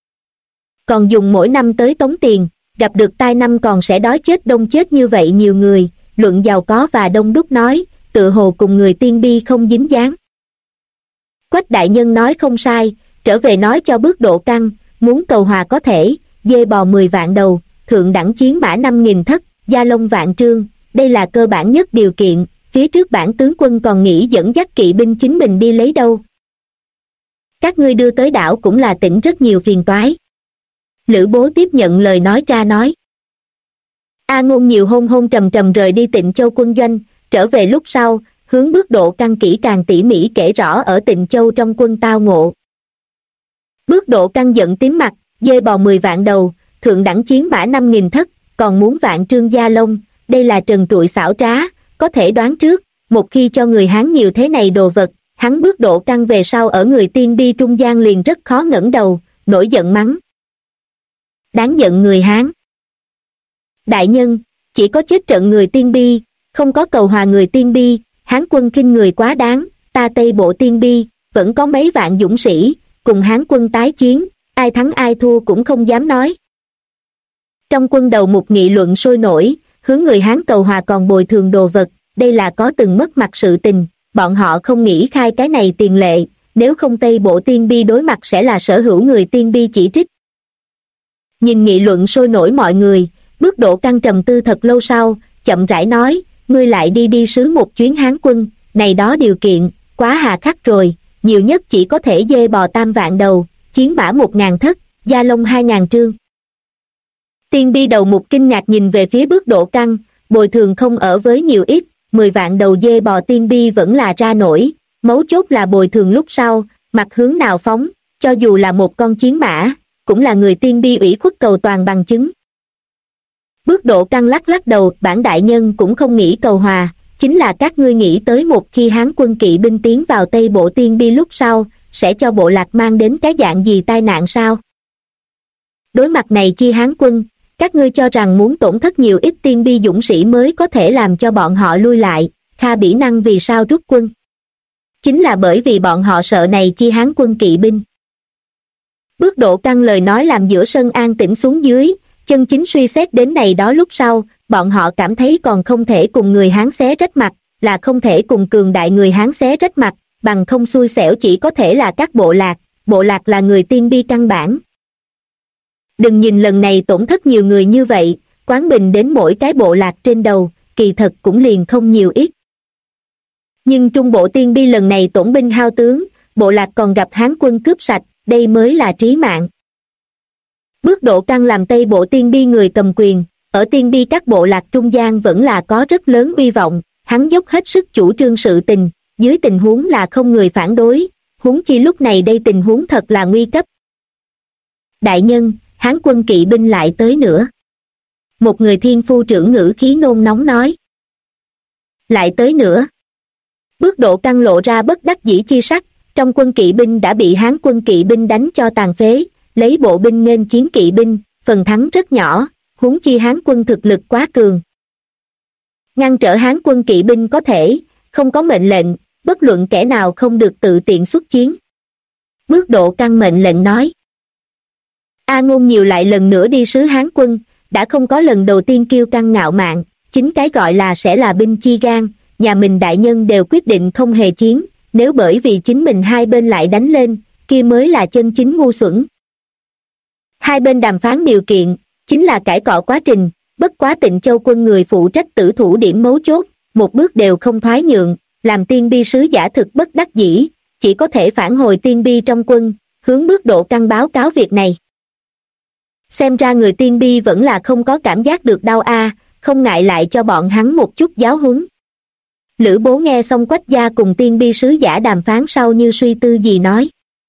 còn dùng mỗi năm tới tống tiền, gặp được tai năm còn sẽ đói chết đông chết như vậy nhiều người, luận giàu có và đông đúc nói, tự hồ cùng người Tiên Bi không dính dáng. Quách đại nhân nói không sai, trở về nói cho Bước Độ Căn, muốn cầu hòa có thể, dê bò 10 vạn đầu, thượng đẳng chiến mã 5.000 thất, gia lông vạn trương, đây là cơ bản nhất điều kiện, phía trước bản tướng quân còn nghĩ dẫn dắt kỵ binh chính mình đi lấy đâu. Các ngươi đưa tới đảo cũng là tỉnh rất nhiều phiền toái. Lữ Bố tiếp nhận lời nói ra nói. A Ngôn Nhiều hôn hôn trầm trầm rời đi Tịnh Châu quân doanh, trở về lúc sau, hướng Bước Độ Căn kỹ càng tỉ mỉ kể rõ ở Tịnh Châu trong quân tao ngộ. Bước Độ Căn giận tím mặt, dê bò 10 vạn đầu, thượng đẳng chiến mã 5.000 thất, còn muốn vạn trương gia lông, đây là trần trụi xảo trá, có thể đoán trước, một khi cho người Hán nhiều thế này đồ vật, hắn Bước Độ Căn về sau ở người Tiên Bi trung gian liền rất khó ngẩng đầu, nổi giận mắng. Đáng giận người Hán. Đại nhân, chỉ có chết trận người Tiên Bi, không có cầu hòa người Tiên Bi, Hán quân khinh người quá đáng, ta Tây Bộ Tiên Bi, vẫn có mấy vạn dũng sĩ, cùng Hán quân tái chiến, ai thắng ai thua cũng không dám nói. Trong quân đầu mục nghị luận sôi nổi, hướng người Hán cầu hòa còn bồi thường đồ vật, đây là có từng mất mặt sự tình, bọn họ không nghĩ khai cái này tiền lệ, nếu không Tây Bộ Tiên Bi đối mặt sẽ là sở hữu người Tiên Bi chỉ trích. Nhìn nghị luận sôi nổi mọi người, Bước Độ Căn trầm tư thật lâu sau, chậm rãi nói, ngươi lại đi sứ một chuyến Hán quân, này đó điều kiện, quá hà khắc rồi, nhiều nhất chỉ có thể dê bò 3 vạn đầu, chiến mã 1.000 thất, gia lông 2.000 trương. Tiên Bi đầu mục kinh ngạc nhìn về phía Bước Độ Căn, bồi thường không ở với nhiều ít, 10 vạn đầu dê bò Tiên Bi vẫn là ra nổi, mấu chốt là bồi thường lúc sau, mặt hướng nào phóng, cho dù là một con chiến mã, cũng là người Tiên Bi ủy khuất cầu toàn bằng chứng. Bước Độ Căn lắc lắc đầu, bản đại nhân cũng không nghĩ cầu hòa, chính là các ngươi nghĩ tới một khi Hán quân kỵ binh tiến vào Tây Bộ Tiên Bi lúc sau, sẽ cho bộ lạc mang đến cái dạng gì tai nạn sao? Đối mặt này chi Hán quân, các ngươi cho rằng muốn tổn thất nhiều ít Tiên Bi dũng sĩ mới có thể làm cho bọn họ lui lại, Kha Bỉ Năng vì sao rút quân? Chính là bởi vì bọn họ sợ này chi Hán quân kỵ binh. Bước Độ Căn lời nói làm giữa sân an tĩnh xuống dưới, chân chính suy xét đến này đó lúc sau, bọn họ cảm thấy còn không thể cùng người Hán xé rách mặt, là không thể cùng cường đại người Hán xé rách mặt, bằng không xui xẻo chỉ có thể là các bộ lạc là người Tiên Bi căn bản. Đừng nhìn lần này tổn thất nhiều người như vậy, quán bình đến mỗi cái bộ lạc trên đầu, kỳ thật cũng liền không nhiều ít. Nhưng Trung Bộ Tiên Bi lần này tổn binh hao tướng, bộ lạc còn gặp Hán quân cướp sạch, đây mới là trí mạng. Bước Độ Căn làm Tây Bộ Tiên Bi người cầm quyền, ở Tiên Bi các bộ lạc trung gian vẫn là có rất lớn uy vọng, hắn dốc hết sức chủ trương sự tình, dưới tình huống là không người phản đối, huống chi lúc này đây tình huống thật là nguy cấp. Đại nhân, Hán quân kỵ binh lại tới nữa. Một người thiên phu trưởng ngữ khí nôn nóng nói. Lại tới nữa. Bước Độ Căn lộ ra bất đắc dĩ chi sắc, trong quân kỵ binh đã bị Hán quân kỵ binh đánh cho tàn phế, lấy bộ binh nghênh chiến kỵ binh, phần thắng rất nhỏ, huống chi Hán quân thực lực quá cường. Ngăn trở Hán quân kỵ binh có thể, không có mệnh lệnh, bất luận kẻ nào không được tự tiện xuất chiến. Bước Độ Căn mệnh lệnh nói. A Ngôn Nhiều lại lần nữa đi sứ Hán quân, đã không có lần đầu tiên kiêu căng ngạo mạn, chính cái gọi là sẽ là binh chi gan, nhà mình đại nhân đều quyết định không hề chiến, nếu bởi vì chính mình hai bên lại đánh lên, kia mới là chân chính ngu xuẩn. Hai bên đàm phán điều kiện, chính là cãi cọ quá trình, bất quá Tịnh Châu quân người phụ trách tử thủ điểm mấu chốt, một bước đều không thoái nhượng, làm Tiên Bi sứ giả thực bất đắc dĩ, chỉ có thể phản hồi Tiên Bi trong quân, hướng Bước Độ Căn báo cáo việc này. Xem ra người tiên bi vẫn là không có cảm giác được đau a, không ngại lại cho bọn hắn một chút giáo huấn. Lữ Bố nghe xong Quách gia cùng tiên bi sứ giả đàm phán sau như suy tư gì nói.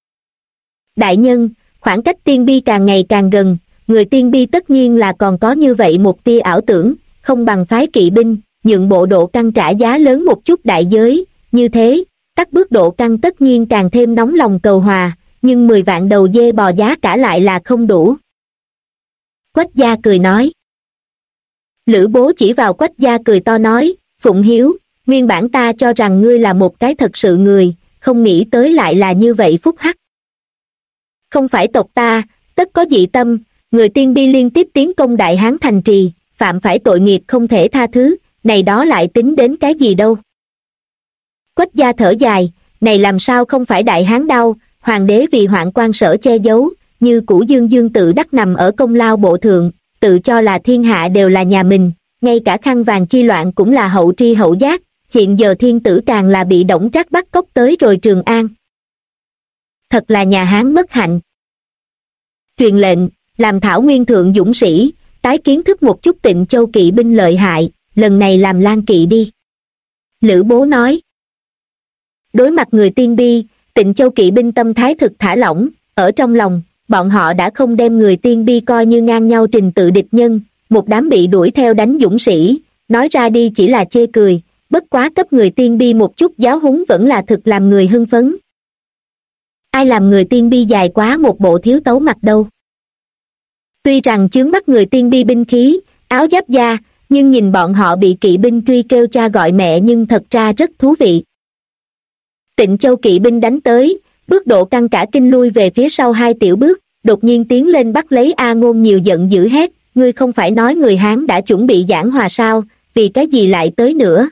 Đại nhân, khoảng cách tiên bi càng ngày càng gần, người tiên bi tất nhiên là còn có như vậy một tia ảo tưởng, không bằng phái kỵ binh, nhượng bộ Độ Căn trả giá lớn một chút đại giới, như thế, các bước Độ Căn tất nhiên càng thêm nóng lòng cầu hòa, nhưng 10 vạn đầu dê bò giá cả lại là không đủ. Quách gia cười nói. Lữ Bố chỉ vào Quách gia cười to nói, Phụng Hiếu, nguyên bản ta cho rằng ngươi là một cái thật sự người, không nghĩ tới lại là như vậy phúc hắc. Không phải tộc ta, tất có dị tâm, người tiên bi liên tiếp tiến công Đại Hán thành trì, phạm phải tội nghiệp không thể tha thứ, này đó lại tính đến cái gì đâu. Quách gia thở dài, này làm sao không phải Đại Hán đau, hoàng đế vì hoạn quan sở che giấu, như cũ dương tự đắc nằm ở công lao bộ thượng, tự cho là thiên hạ đều là nhà mình, ngay cả khăn vàng chi loạn cũng là hậu tri hậu giác, hiện giờ thiên tử càng là bị Đổng Trác bắt cóc tới rồi Trường An. Thật là nhà Hán bất hạnh. Truyền lệnh, làm Thảo Nguyên thượng dũng sĩ, tái kiến thức một chút Tịnh Châu kỵ binh lợi hại, lần này làm Lan kỵ đi. Lữ Bố nói. Đối mặt người tiên bi, Tịnh Châu kỵ binh tâm thái thực thả lỏng, ở trong lòng, bọn họ đã không đem người tiên bi coi như ngang nhau trình tự địch nhân, một đám bị đuổi theo đánh dũng sĩ, nói ra đi chỉ là chê cười, bất quá cấp người tiên bi một chút giáo huấn vẫn là thực làm người hưng phấn. Ai làm người tiên bi dài quá một bộ thiếu tấu mặt đâu. Tuy rằng chướng mắt người tiên bi binh khí, áo giáp da, nhưng nhìn bọn họ bị kỵ binh truy kêu cha gọi mẹ nhưng thật ra rất thú vị. Tịnh Châu kỵ binh đánh tới, bước Độ Căn cả kinh lui về phía sau 2 tiểu bước, đột nhiên tiến lên bắt lấy A Ngôn Nhiều giận dữ hét, ngươi không phải nói người Hán đã chuẩn bị giảng hòa sao, vì cái gì lại tới nữa.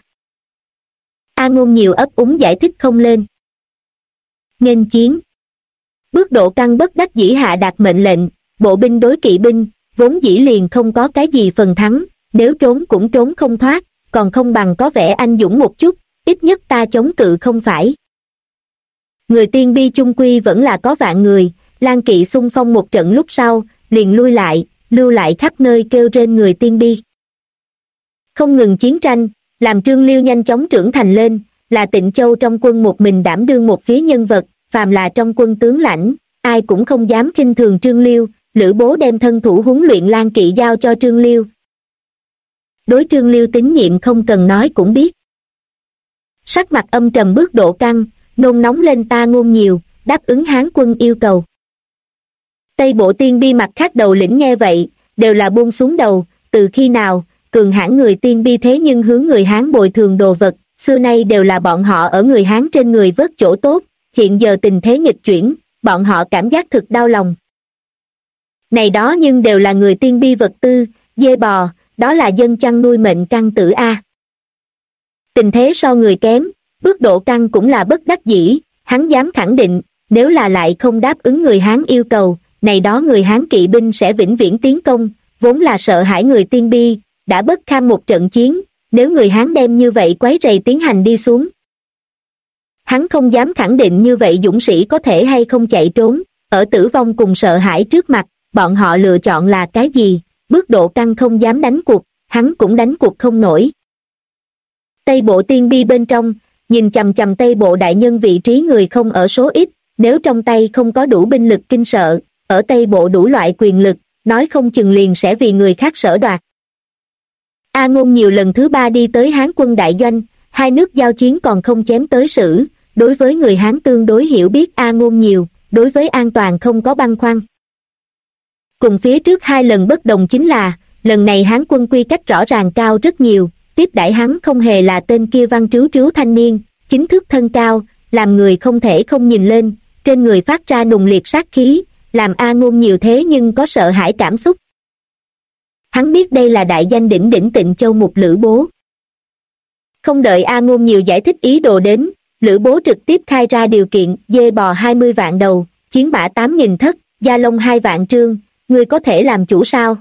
A Ngôn Nhiều ấp úng giải thích không lên. Nghênh chiến. Bước Độ Căn bất đắc dĩ hạ đạt mệnh lệnh, bộ binh đối kỵ binh, vốn dĩ liền không có cái gì phần thắng, nếu trốn cũng trốn không thoát, còn không bằng có vẻ anh dũng một chút, ít nhất ta chống cự không phải. Người tiên bi chung quy vẫn là có vạn người, Lan kỵ xung phong một trận lúc sau, liền lui lại, lưu lại khắp nơi kêu trên người tiên bi. Không ngừng chiến tranh, làm Trương Liêu nhanh chóng trưởng thành lên, là Tịnh Châu trong quân một mình đảm đương một phía nhân vật, phàm là trong quân tướng lãnh, ai cũng không dám khinh thường Trương Liêu, Lữ Bố đem thân thủ huấn luyện Lan kỵ giao cho Trương Liêu. Đối Trương Liêu tín nhiệm không cần nói cũng biết. Sắc mặt âm trầm bước Độ Căn, nôn nóng lên A Ngôn Nhiều, đáp ứng Hán quân yêu cầu. Tây bộ tiên bi mặt khác đầu lĩnh nghe vậy, đều là buông xuống đầu, từ khi nào, cường hãn người tiên bi thế nhưng hướng người Hán bồi thường đồ vật, xưa nay đều là bọn họ ở người Hán trên người vớt chỗ tốt, hiện giờ tình thế nghịch chuyển, bọn họ cảm giác thực đau lòng. Này đó nhưng đều là người tiên bi vật tư, dê bò, đó là dân chăn nuôi mệnh căn tử a. Tình thế so người kém, bước Độ Căn cũng là bất đắc dĩ, hắn dám khẳng định, nếu là lại không đáp ứng người Hán yêu cầu, này đó người Hán kỵ binh sẽ vĩnh viễn tiến công, vốn là sợ hãi người tiên bi, đã bất kham một trận chiến, nếu người Hán đem như vậy quấy rầy tiến hành đi xuống. Hắn không dám khẳng định như vậy dũng sĩ có thể hay không chạy trốn, ở tử vong cùng sợ hãi trước mặt, bọn họ lựa chọn là cái gì, bước Độ Căn không dám đánh cuộc, hắn cũng đánh cuộc không nổi. Tây bộ tiên bi bên trong, nhìn chằm chằm Tây bộ đại nhân vị trí người không ở số ít, nếu trong tay không có đủ binh lực kinh sợ, ở Tây bộ đủ loại quyền lực, nói không chừng liền sẽ vì người khác sở đoạt. A Ngôn Nhiều lần thứ 3 đi tới Hán quân đại doanh, hai nước giao chiến còn không chém tới xử, đối với người Hán tương đối hiểu biết A Ngôn Nhiều, đối với an toàn không có băn khoăn. Cùng phía trước 2 lần bất đồng chính là, lần này Hán quân quy cách rõ ràng cao rất nhiều, tiếp đãi hắn không hề là tên kia văn trứu trứu thanh niên, chính thức thân cao, làm người không thể không nhìn lên, trên người phát ra nùng liệt sát khí, làm A Ngôn Nhiều thế nhưng có sợ hãi cảm xúc. Hắn biết đây là đại danh đỉnh đỉnh Tịnh Châu một Lữ Bố. Không đợi A Ngôn Nhiều giải thích ý đồ đến, Lữ Bố trực tiếp khai ra điều kiện, dê bò 20 vạn đầu, chiến mã 8.000 thất, da lông 2 vạn trương, ngươi có thể làm chủ sao?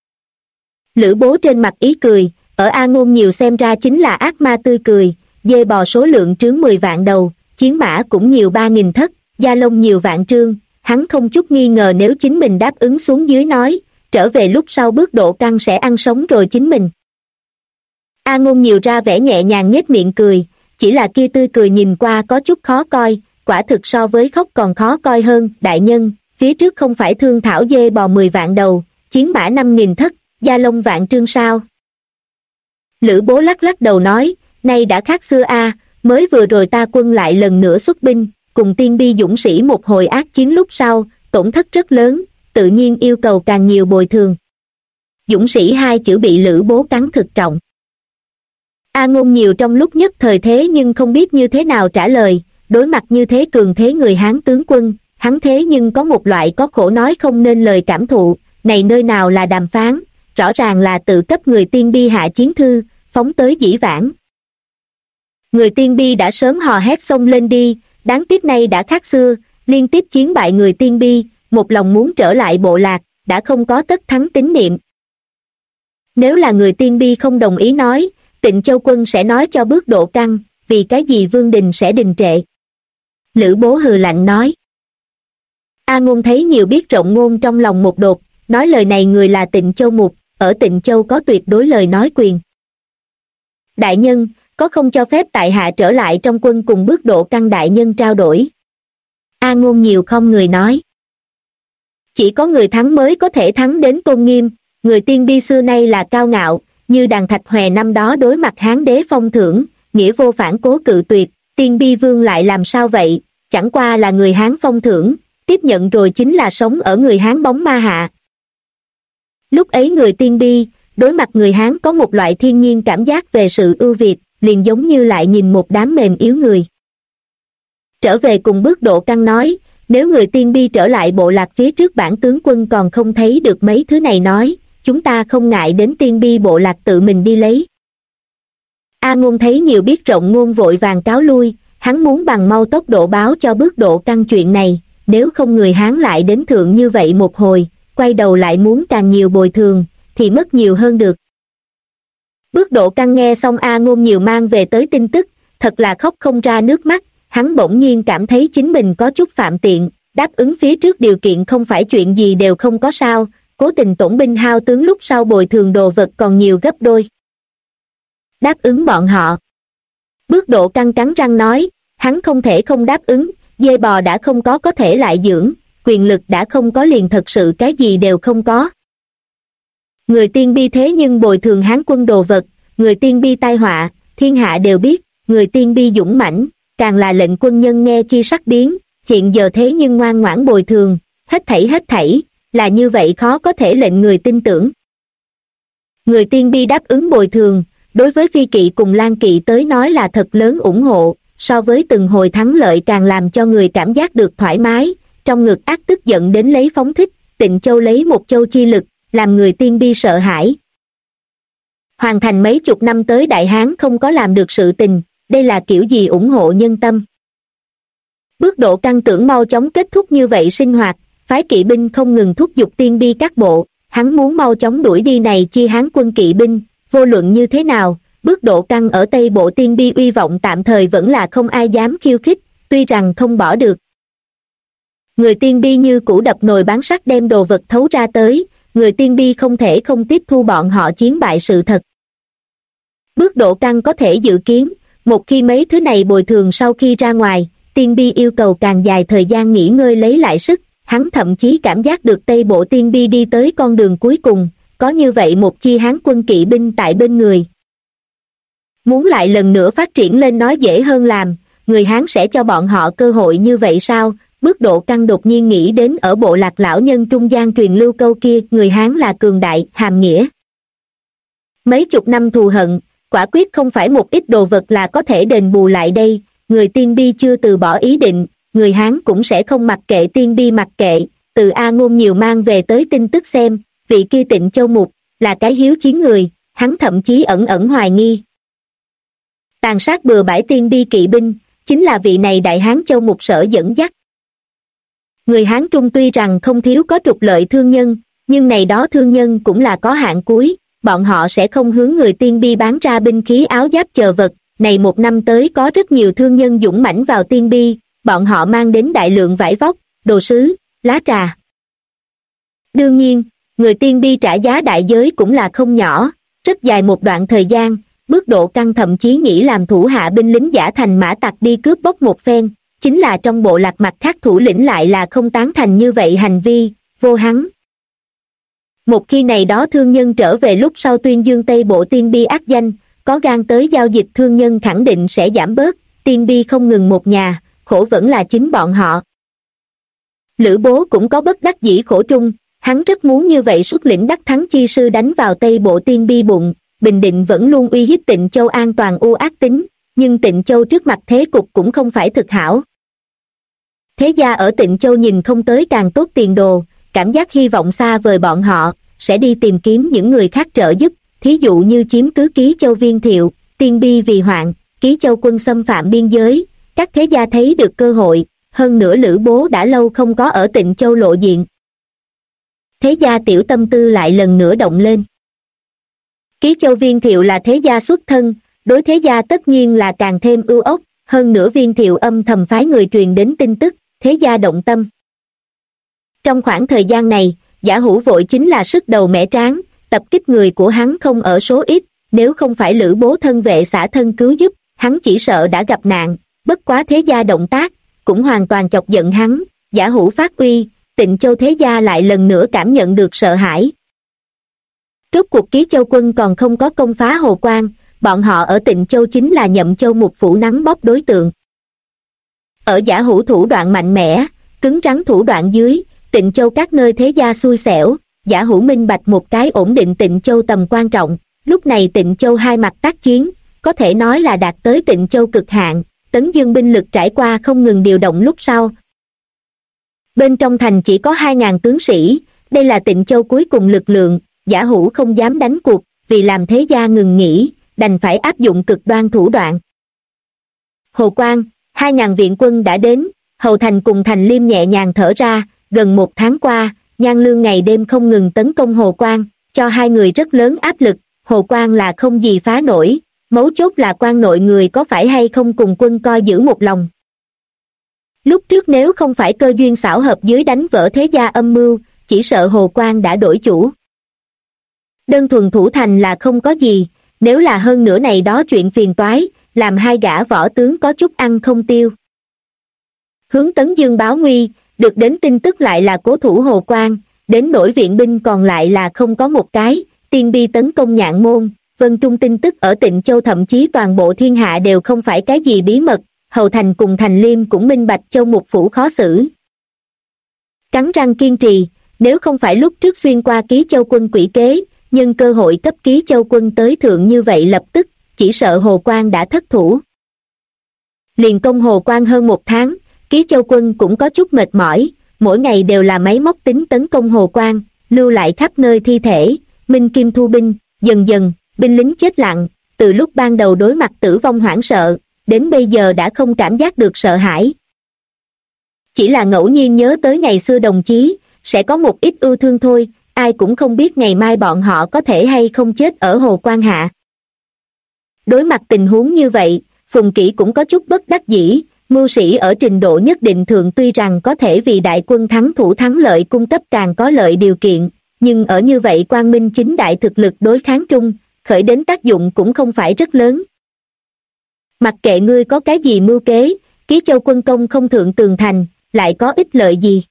Lữ Bố trên mặt ý cười, ở A Ngôn Nhiều xem ra chính là ác ma tươi cười, dê bò số lượng trướng 10 vạn đầu, chiến mã cũng nhiều 3.000 thất, da lông nhiều vạn trương, hắn không chút nghi ngờ nếu chính mình đáp ứng xuống dưới nói, trở về lúc sau Bước Độ Căn sẽ ăn sống rồi chính mình. A Ngôn nhiều ra vẻ nhẹ nhàng nhếch miệng cười, chỉ là kia tươi cười nhìn qua có chút khó coi, quả thực so với khóc còn khó coi hơn. Đại nhân, phía trước không phải thương thảo dê bò 10 vạn đầu, chiến mã 5.000 thất, gia long vạn trương sao? Lữ Bố lắc lắc đầu nói, nay đã khác xưa a, mới vừa rồi ta quân lại lần nữa xuất binh, cùng tiên bi dũng sĩ một hồi ác chiến lúc sau, tổn thất rất lớn, tự nhiên yêu cầu càng nhiều bồi thường. Dũng sĩ hai chữ bị Lữ Bố cắn thực trọng. A Ngôn nhiều trong lúc nhất thời thế nhưng không biết như thế nào trả lời, đối mặt như thế cường thế người Hán tướng quân, hắn thế nhưng có một loại có khổ nói không nên lời cảm thụ, này nơi nào là đàm phán, rõ ràng là tự cấp người tiên bi hạ chiến thư, phóng tới dĩ vãng. Người tiên bi đã sớm hò hét xông lên đi, đáng tiếc nay đã khác xưa, liên tiếp chiến bại người tiên bi, một lòng muốn trở lại bộ lạc, đã không có tất thắng tín niệm. Nếu là người tiên bi không đồng ý nói, Tịnh Châu quân sẽ nói cho Bước Độ Căn, vì cái gì Vương Đình sẽ đình trệ. Lữ Bố hừ lạnh nói. A Ngôn thấy nhiều biết rộng ngôn trong lòng một đột, nói lời này người là Tịnh Châu Mục, ở Tịnh Châu có tuyệt đối lời nói quyền. Đại nhân, có không cho phép tại hạ trở lại trong quân cùng Bước Độ Căn đại nhân trao đổi? A Ngôn nhiều không người nói. Chỉ có người thắng mới có thể thắng đến tôn nghiêm, người tiên bi xưa nay là cao ngạo, như Đàn Thạch Hòe năm đó đối mặt Hán đế phong thưởng, nghĩa vô phản cố cự tuyệt, tiên bi vương lại làm sao vậy, chẳng qua là người Hán phong thưởng, tiếp nhận rồi chính là sống ở người Hán bóng ma hạ. Lúc ấy người tiên bi, đối mặt người Hán có một loại thiên nhiên cảm giác về sự ưu việt, liền giống như lại nhìn một đám mềm yếu người. Trở về cùng Bước Độ Căn nói, nếu người tiên bi trở lại bộ lạc phía trước bản tướng quân còn không thấy được mấy thứ này nói, chúng ta không ngại đến tiên bi bộ lạc tự mình đi lấy. A Ngôn thấy nhiều biết rộng ngôn vội vàng cáo lui, hắn muốn bằng mau tốc độ báo cho Bước Độ Căn chuyện này, nếu không người Hán lại đến thượng như vậy một hồi, quay đầu lại muốn càng nhiều bồi thường, thì mất nhiều hơn được. Bước Độ Căn nghe xong A Ngôn nhiều mang về tới tin tức, thật là khóc không ra nước mắt, hắn bỗng nhiên cảm thấy chính mình có chút phạm tiện, đáp ứng phía trước điều kiện không phải chuyện gì đều không có sao, cố tình tổn binh hao tướng lúc sau bồi thường đồ vật còn nhiều gấp đôi. Đáp ứng bọn họ. Bước Độ Căn cắn răng nói, hắn không thể không đáp ứng, dê bò đã không có thể lại dưỡng, quyền lực đã không có liền thật sự cái gì đều không có. Người tiên bi thế nhưng bồi thường Hán quân đồ vật, người tiên bi tai họa, thiên hạ đều biết, người tiên bi dũng mãnh, càng là lệnh quân nhân nghe chi sắc biến, hiện giờ thế nhưng ngoan ngoãn bồi thường, hết thảy, là như vậy khó có thể lệnh người tin tưởng. Người tiên bi đáp ứng bồi thường, đối với Phi Kỵ cùng Lan Kỵ tới nói là thật lớn ủng hộ, so với từng hồi thắng lợi càng làm cho người cảm giác được thoải mái, trong ngực ác tức giận đến lấy phóng thích, Tịnh Châu lấy một châu chi lực, làm người tiên bi sợ hãi. Hoàn thành mấy chục năm tới Đại Hán không có làm được sự tình, đây là kiểu gì ủng hộ nhân tâm. Bước Độ Căn tưởng mau chóng kết thúc như vậy sinh hoạt, phái kỵ binh không ngừng thúc giục tiên bi các bộ, hắn muốn mau chóng đuổi đi này chi Hán quân kỵ binh, vô luận như thế nào, Bước Độ Căn ở Tây Bộ tiên bi uy vọng tạm thời vẫn là không ai dám khiêu khích, tuy rằng không bỏ được. Người tiên bi như cũ đập nồi bán sắt đem đồ vật thấu ra tới, người tiên bi không thể không tiếp thu bọn họ chiến bại sự thật. Bước Độ Căn có thể dự kiến, một khi mấy thứ này bồi thường sau khi ra ngoài, tiên bi yêu cầu càng dài thời gian nghỉ ngơi lấy lại sức, hắn thậm chí cảm giác được Tây Bộ tiên bi đi tới con đường cuối cùng, có như vậy một chi Hán quân kỵ binh tại bên người. Muốn lại lần nữa phát triển lên nói dễ hơn làm, người Hán sẽ cho bọn họ cơ hội như vậy sao? Bước Độ Căn đột nhiên nghĩ đến ở bộ lạc lão nhân trung gian truyền lưu câu kia, người Hán là cường đại, hàm nghĩa. Mấy chục năm thù hận, quả quyết không phải một ít đồ vật là có thể đền bù lại đây, người tiên bi chưa từ bỏ ý định, người Hán cũng sẽ không mặc kệ tiên bi mặc kệ, từ A Ngôn nhiều mang về tới tin tức xem, vị kia Tịnh Châu Mục, là cái hiếu chiến người, hắn thậm chí ẩn ẩn hoài nghi. Tàn sát bừa bãi tiên bi kỵ binh, chính là vị này Đại Hán Châu Mục sở dẫn dắt. Người Hán Trung tuy rằng không thiếu có trục lợi thương nhân, nhưng này đó thương nhân cũng là có hạn cuối, bọn họ sẽ không hướng người tiên bi bán ra binh khí áo giáp chờ vật. Này một năm tới có rất nhiều thương nhân dũng mãnh vào tiên bi, bọn họ mang đến đại lượng vải vóc, đồ sứ, lá trà. Đương nhiên, người tiên bi trả giá đại giới cũng là không nhỏ, rất dài một đoạn thời gian, bước độ căng thậm chí nghĩ làm thủ hạ binh lính giả thành mã tặc đi cướp bóc một phen, chính là trong bộ lạc mặt khác thủ lĩnh lại là không tán thành như vậy hành vi, vô hắn. Một khi này đó thương nhân trở về lúc sau tuyên dương Tây Bộ tiên bi ác danh, có gan tới giao dịch thương nhân khẳng định sẽ giảm bớt, tiên bi không ngừng một nhà, khổ vẫn là chính bọn họ. Lữ Bố cũng có bất đắc dĩ khổ trung, hắn rất muốn như vậy xuất lĩnh đắc thắng chi sư đánh vào Tây Bộ tiên bi bụng, Bình Định vẫn luôn uy hiếp Tịnh Châu an toàn u ác tính, nhưng Tịnh Châu trước mặt thế cục cũng không phải thực hảo. Thế gia ở Tịnh Châu nhìn không tới càng tốt tiền đồ, cảm giác hy vọng xa vời bọn họ, sẽ đi tìm kiếm những người khác trợ giúp, thí dụ như chiếm cứ Ký Châu Viên Thiệu, tiên bi vì hoạn, Ký Châu quân xâm phạm biên giới, các thế gia thấy được cơ hội, hơn nữa Lữ Bố đã lâu không có ở Tịnh Châu lộ diện. Thế gia tiểu tâm tư lại lần nữa động lên. Ký Châu Viên Thiệu là thế gia xuất thân, đối thế gia tất nhiên là càng thêm ưu ốc, hơn nữa Viên Thiệu âm thầm phái người truyền đến tin tức, thế gia động tâm. Trong khoảng thời gian này, Giả Hữu vội chính là sức đầu mẻ tráng, tập kích người của hắn không ở số ít, nếu không phải Lữ Bố thân vệ xả thân cứu giúp, hắn chỉ sợ đã gặp nạn, bất quá thế gia động tác, cũng hoàn toàn chọc giận hắn, Giả Hữu phát uy, Tịnh Châu thế gia lại lần nữa cảm nhận được sợ hãi. Rốt cuộc Ký Châu quân còn không có công phá Hồ Quan, bọn họ ở Tịnh Châu chính là Nhậm Châu Mục Phủ nắng bóp đối tượng. Ở Giả Hữu thủ đoạn mạnh mẽ, cứng rắn thủ đoạn dưới, Tịnh Châu các nơi thế gia xui xẻo, Giả Hữu minh bạch một cái ổn định Tịnh Châu tầm quan trọng, lúc này Tịnh Châu hai mặt tác chiến, có thể nói là đạt tới Tịnh Châu cực hạn, Tấn Dương binh lực trải qua không ngừng điều động lúc sau. Bên trong thành chỉ có 2.000 tướng sĩ, đây là Tịnh Châu cuối cùng lực lượng, Giả Hữu không dám đánh cuộc, vì làm thế gia ngừng nghỉ, đành phải áp dụng cực đoan thủ đoạn. Hồ Quan, 2.000 viện quân đã đến, Hầu Thành cùng Thành Liêm nhẹ nhàng thở ra, gần một tháng qua, Nhan Lương ngày đêm không ngừng tấn công Hồ Quan, cho hai người rất lớn áp lực, Hồ Quan là không gì phá nổi, mấu chốt là quan nội người có phải hay không cùng quân coi giữ một lòng. Lúc trước nếu không phải cơ duyên xảo hợp dưới đánh vỡ thế gia âm mưu, chỉ sợ Hồ Quan đã đổi chủ. Đơn thuần thủ thành là không có gì, nếu là hơn nữa này đó chuyện phiền toái, làm hai gã võ tướng có chút ăn không tiêu. Hướng Tấn Dương báo nguy, được đến tin tức lại là cố thủ Hồ Quan, đến nỗi viện binh còn lại là không có một cái, tiên bi tấn công Nhạn Môn, Vân Trung tin tức ở Tịnh Châu thậm chí toàn bộ thiên hạ đều không phải cái gì bí mật, Hầu Thành cùng Thành Liêm cũng minh bạch Châu Mục Phủ khó xử. Cắn răng kiên trì, nếu không phải lúc trước xuyên qua Ký Châu quân quỷ kế, nhưng cơ hội cấp Ký Châu quân tới thượng như vậy lập tức, chỉ sợ Hồ Quan đã thất thủ. Liền công Hồ Quan hơn một tháng, Ký Châu quân cũng có chút mệt mỏi, mỗi ngày đều là máy móc tính tấn công Hồ Quan, lưu lại khắp nơi thi thể, minh kim thu binh, dần dần, binh lính chết lặng, từ lúc ban đầu đối mặt tử vong hoảng sợ, đến bây giờ đã không cảm giác được sợ hãi. Chỉ là ngẫu nhiên nhớ tới ngày xưa đồng chí, sẽ có một ít ưu thương thôi, ai cũng không biết ngày mai bọn họ có thể hay không chết ở Hồ Quan hạ. Đối mặt tình huống như vậy, Phùng Kỷ cũng có chút bất đắc dĩ, mưu sĩ ở trình độ nhất định thượng tuy rằng có thể vì đại quân thắng thủ thắng lợi cung cấp càng có lợi điều kiện, nhưng ở như vậy quang minh chính đại thực lực đối kháng trung, khởi đến tác dụng cũng không phải rất lớn. Mặc kệ ngươi có cái gì mưu kế, Ký Châu quân công không thượng tường thành, lại có ích lợi gì.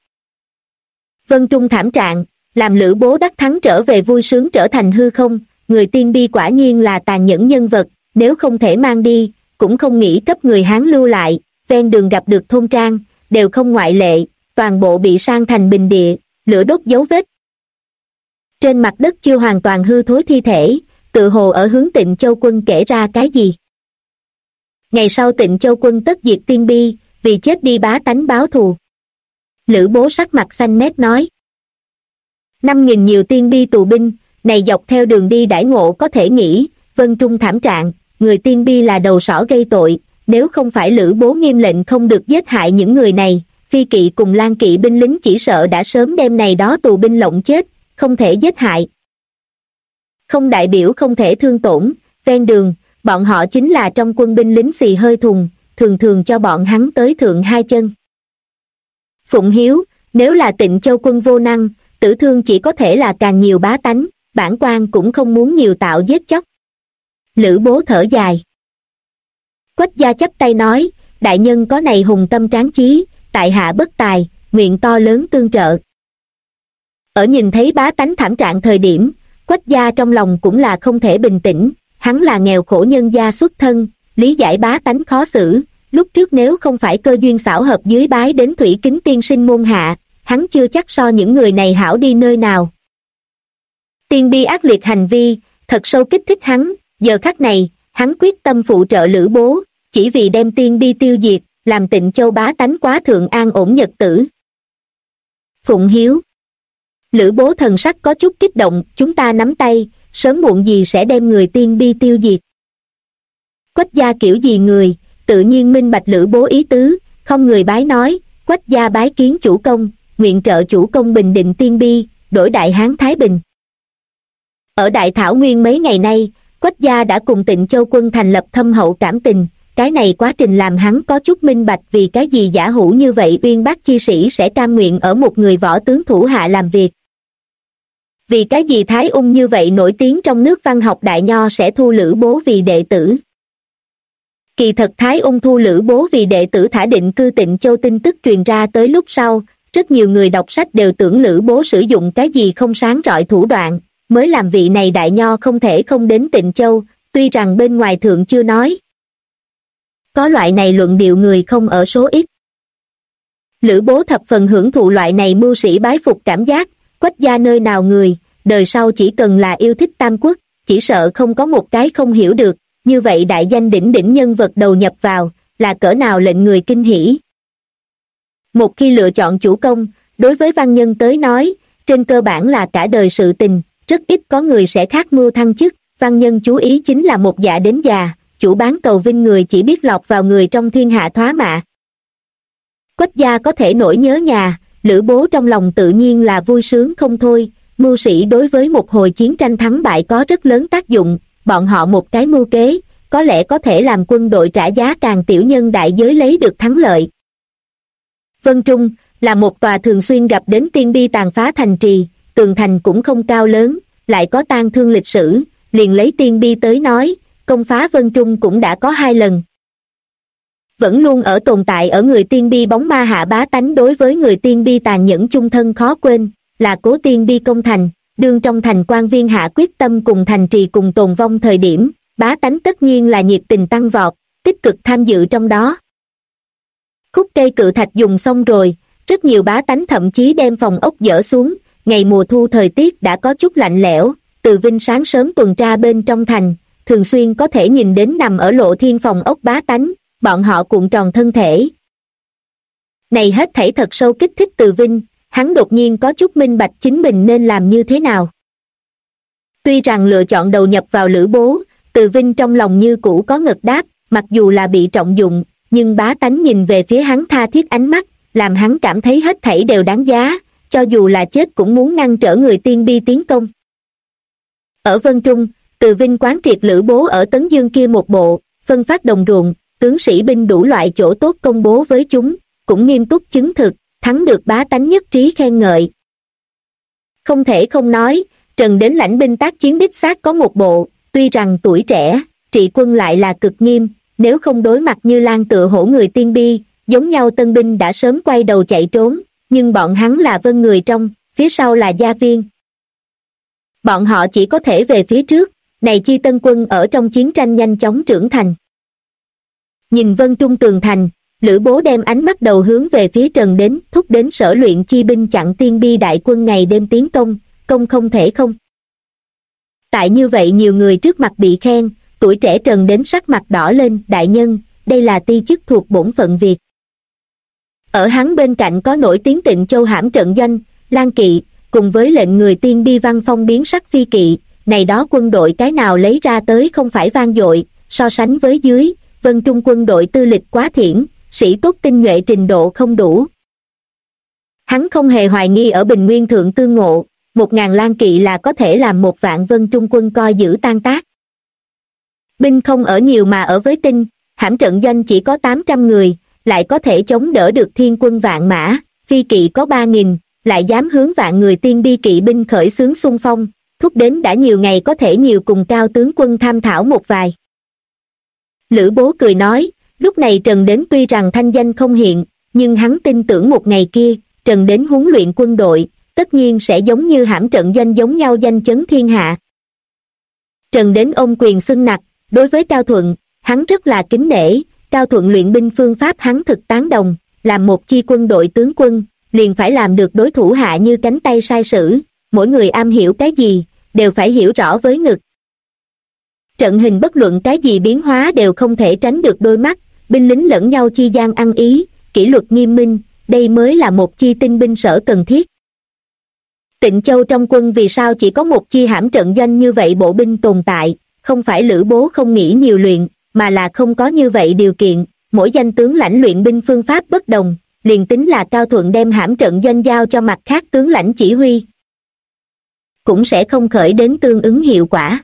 Vân Trung thảm trạng, làm Lữ Bố đắc thắng trở về vui sướng trở thành hư không, người tiên bi quả nhiên là tàn nhẫn nhân vật, nếu không thể mang đi, cũng không nghĩ cấp người Hán lưu lại, ven đường gặp được thôn trang, đều không ngoại lệ, toàn bộ bị san thành bình địa, lửa đốt dấu vết. Trên mặt đất chưa hoàn toàn hư thối thi thể, tự hồ ở hướng Tịnh Châu quân kể ra cái gì. Ngày sau Tịnh Châu quân tất diệt tiên bi, vì chết đi bá tánh báo thù. Lữ Bố sắc mặt xanh mét nói. 5.000 nhiều tiên bi tù binh, này dọc theo đường đi đãi ngộ có thể nghĩ, Vân Trung thảm trạng, người tiên bi là đầu sỏ gây tội, nếu không phải Lữ Bố nghiêm lệnh không được giết hại những người này, Phi Kỵ cùng Lan Kỵ binh lính chỉ sợ đã sớm đem này đó tù binh lộng chết, không thể giết hại. Không đại biểu không thể thương tổn, ven đường, bọn họ chính là trong quân binh lính xì hơi thùng, thường thường cho bọn hắn tới thượng hai chân. Phụng Hiếu, nếu là Tịnh Châu quân vô năng, tử thương chỉ có thể là càng nhiều bá tánh, bản quan cũng không muốn nhiều tạo giết chóc. Lữ Bố thở dài. Quách gia chắp tay nói, đại nhân có này hùng tâm tráng chí, tại hạ bất tài, nguyện to lớn tương trợ. Ở nhìn thấy bá tánh thảm trạng thời điểm, Quách gia trong lòng cũng là không thể bình tĩnh, hắn là nghèo khổ nhân gia xuất thân, lý giải bá tánh khó xử, lúc trước nếu không phải cơ duyên xảo hợp dưới bái đến Thủy Kính tiên sinh môn hạ, hắn chưa chắc so những người này hảo đi nơi nào. Tiên bi ác liệt hành vi, thật sâu kích thích hắn, giờ khắc này, hắn quyết tâm phụ trợ Lữ Bố, chỉ vì đem tiên bi tiêu diệt, làm Tịnh Châu bá tánh quá thượng an ổn nhật tử. Phụng hiếu. Lữ Bố thần sắc có chút kích động, chúng ta nắm tay, sớm muộn gì sẽ đem người tiên bi tiêu diệt. Quách gia kiểu gì người, tự nhiên minh bạch Lữ Bố ý tứ, không người bái nói, Quách gia bái kiến chủ công, nguyện trợ chủ công bình định tiên bi, đổi Đại Hán Thái Bình. Ở Đại Thảo Nguyên mấy ngày nay, Quách gia đã cùng Tịnh Châu quân thành lập thâm hậu cảm tình, cái này quá trình làm hắn có chút minh bạch vì cái gì giả hữu như vậy uyên bác chi sĩ sẽ cam nguyện ở một người võ tướng thủ hạ làm việc. Vì cái gì Thái Ung như vậy nổi tiếng trong nước văn học đại nho sẽ thu Lữ Bố vì đệ tử. Kỳ thật Thái Ung thu Lữ Bố vì đệ tử thả định cư Tịnh Châu tin tức truyền ra tới lúc sau, rất nhiều người đọc sách đều tưởng Lữ Bố sử dụng cái gì không sáng rọi thủ đoạn, mới làm vị này đại nho không thể không đến Tịnh Châu, tuy rằng bên ngoài thượng chưa nói. Có loại này luận điệu người không ở số ít. Lữ Bố thập phần hưởng thụ loại này mưu sĩ bái phục cảm giác, Quách gia nơi nào người, đời sau chỉ cần là yêu thích Tam Quốc, chỉ sợ không có một cái không hiểu được, như vậy đại danh đỉnh đỉnh nhân vật đầu nhập vào, là cỡ nào lệnh người kinh hỉ. Một khi lựa chọn chủ công, đối với văn nhân tới nói, trên cơ bản là cả đời sự tình, rất ít có người sẽ khác mưu thăng chức, văn nhân chú ý chính là một dạ đến già, chủ bán cầu vinh người chỉ biết lọt vào người trong thiên hạ thoá mạ. Quách gia có thể nổi nhớ nhà, Lữ Bố trong lòng tự nhiên là vui sướng không thôi, mưu sĩ đối với một hồi chiến tranh thắng bại có rất lớn tác dụng, bọn họ một cái mưu kế, có lẽ có thể làm quân đội trả giá càng tiểu nhân đại giới lấy được thắng lợi. Vân Trung là một tòa thường xuyên gặp đến tiên bi tàn phá thành trì, tường thành cũng không cao lớn, lại có tang thương lịch sử, liền lấy tiên bi tới nói, công phá Vân Trung cũng đã có 2 lần. Vẫn luôn ở tồn tại ở người tiên bi bóng ma hạ bá tánh đối với người tiên bi tàn nhẫn chung thân khó quên, là cố tiên bi công thành, đương trong thành quan viên hạ quyết tâm cùng thành trì cùng tồn vong thời điểm, bá tánh tất nhiên là nhiệt tình tăng vọt, tích cực tham dự trong đó. Khúc cây cự thạch dùng xong rồi, rất nhiều bá tánh thậm chí đem phòng ốc dỡ xuống, ngày mùa thu thời tiết đã có chút lạnh lẽo, Từ Vinh sáng sớm tuần tra bên trong thành, thường xuyên có thể nhìn đến nằm ở lộ thiên phòng ốc bá tánh, bọn họ cuộn tròn thân thể. Này hết thảy thật sâu kích thích Từ Vinh, hắn đột nhiên có chút minh bạch chính mình nên làm như thế nào. Tuy rằng lựa chọn đầu nhập vào Lữ Bố, Từ Vinh trong lòng như cũ có ngật đáp, mặc dù là bị trọng dụng, nhưng bá tánh nhìn về phía hắn tha thiết ánh mắt, làm hắn cảm thấy hết thảy đều đáng giá, cho dù là chết cũng muốn ngăn trở người tiên bi tiến công. Ở Vân Trung, Từ Vinh quán triệt Lữ Bố ở Tấn Dương kia một bộ, phân phát đồng ruộng, tướng sĩ binh đủ loại chỗ tốt công bố với chúng, cũng nghiêm túc chứng thực, thắng được bá tánh nhất trí khen ngợi. Không thể không nói, Trần đến lãnh binh tác chiến đích xác có một bộ, tuy rằng tuổi trẻ, trị quân lại là cực nghiêm, nếu không đối mặt Như Lan tựa hổ người tiên bi, giống nhau tân binh đã sớm quay đầu chạy trốn, nhưng bọn hắn là Vân người trong, phía sau là Gia Viên. Bọn họ chỉ có thể về phía trước, này chi tân quân ở trong chiến tranh nhanh chóng trưởng thành. Nhìn Vân Trung tường thành, Lữ Bố đem ánh mắt đầu hướng về phía Trần đến, thúc đến sở luyện chi binh chặn tiên bi đại quân ngày đêm tiến công, công không thể không. Tại như vậy nhiều người trước mặt bị khen, tuổi trẻ Trần đến sắc mặt đỏ lên, đại nhân, đây là ti chức thuộc bổn phận việc. Ở hắn bên cạnh có nổi tiếng Tịnh Châu hãm trận doanh, Lan Kỵ, cùng với lệnh người tiên bi văn phong biến sắc phi kỵ, này đó quân đội cái nào lấy ra tới không phải vang dội, so sánh với dưới, Vân Trung quân đội tư lịch quá thiển, sĩ tốt tinh nhuệ trình độ không đủ. Hắn không hề hoài nghi ở Bình Nguyên thượng tương ngộ, 1000 Lan Kỵ là có thể làm 1 vạn Vân Trung quân coi giữ tan tác. Binh không ở nhiều mà ở với tinh, hãm trận doanh chỉ có 800 người, lại có thể chống đỡ được thiên quân vạn mã, phi kỵ có 3000, lại dám hướng vạn người tiên bi kỵ binh khởi xướng xung phong, thúc đến đã nhiều ngày có thể nhiều cùng Cao tướng quân tham thảo một vài. Lữ Bố cười nói, lúc này Trần Đến tuy rằng thanh danh không hiện, nhưng hắn tin tưởng một ngày kia, Trần Đến huấn luyện quân đội, tất nhiên sẽ giống như hãm trận doanh giống nhau danh chấn thiên hạ. Trần Đến ôm quyền xưng nặc, đối với Cao Thuận, hắn rất là kính nể, Cao Thuận luyện binh phương pháp hắn thực tán đồng, làm một chi quân đội tướng quân, liền phải làm được đối thủ hạ như cánh tay sai sử, mỗi người am hiểu cái gì, đều phải hiểu rõ với ngực. Trận hình bất luận cái gì biến hóa đều không thể tránh được đôi mắt, binh lính lẫn nhau chi gian ăn ý, kỷ luật nghiêm minh, đây mới là một chi tinh binh sở cần thiết. Tịnh Châu trong quân vì sao chỉ có một chi hãm trận doanh như vậy bộ binh tồn tại, không phải Lữ Bố không nghĩ nhiều luyện, mà là không có như vậy điều kiện, mỗi danh tướng lãnh luyện binh phương pháp bất đồng, liền tính là Cao Thuận đem hãm trận doanh giao cho mặt khác tướng lãnh chỉ huy, cũng sẽ không khởi đến tương ứng hiệu quả.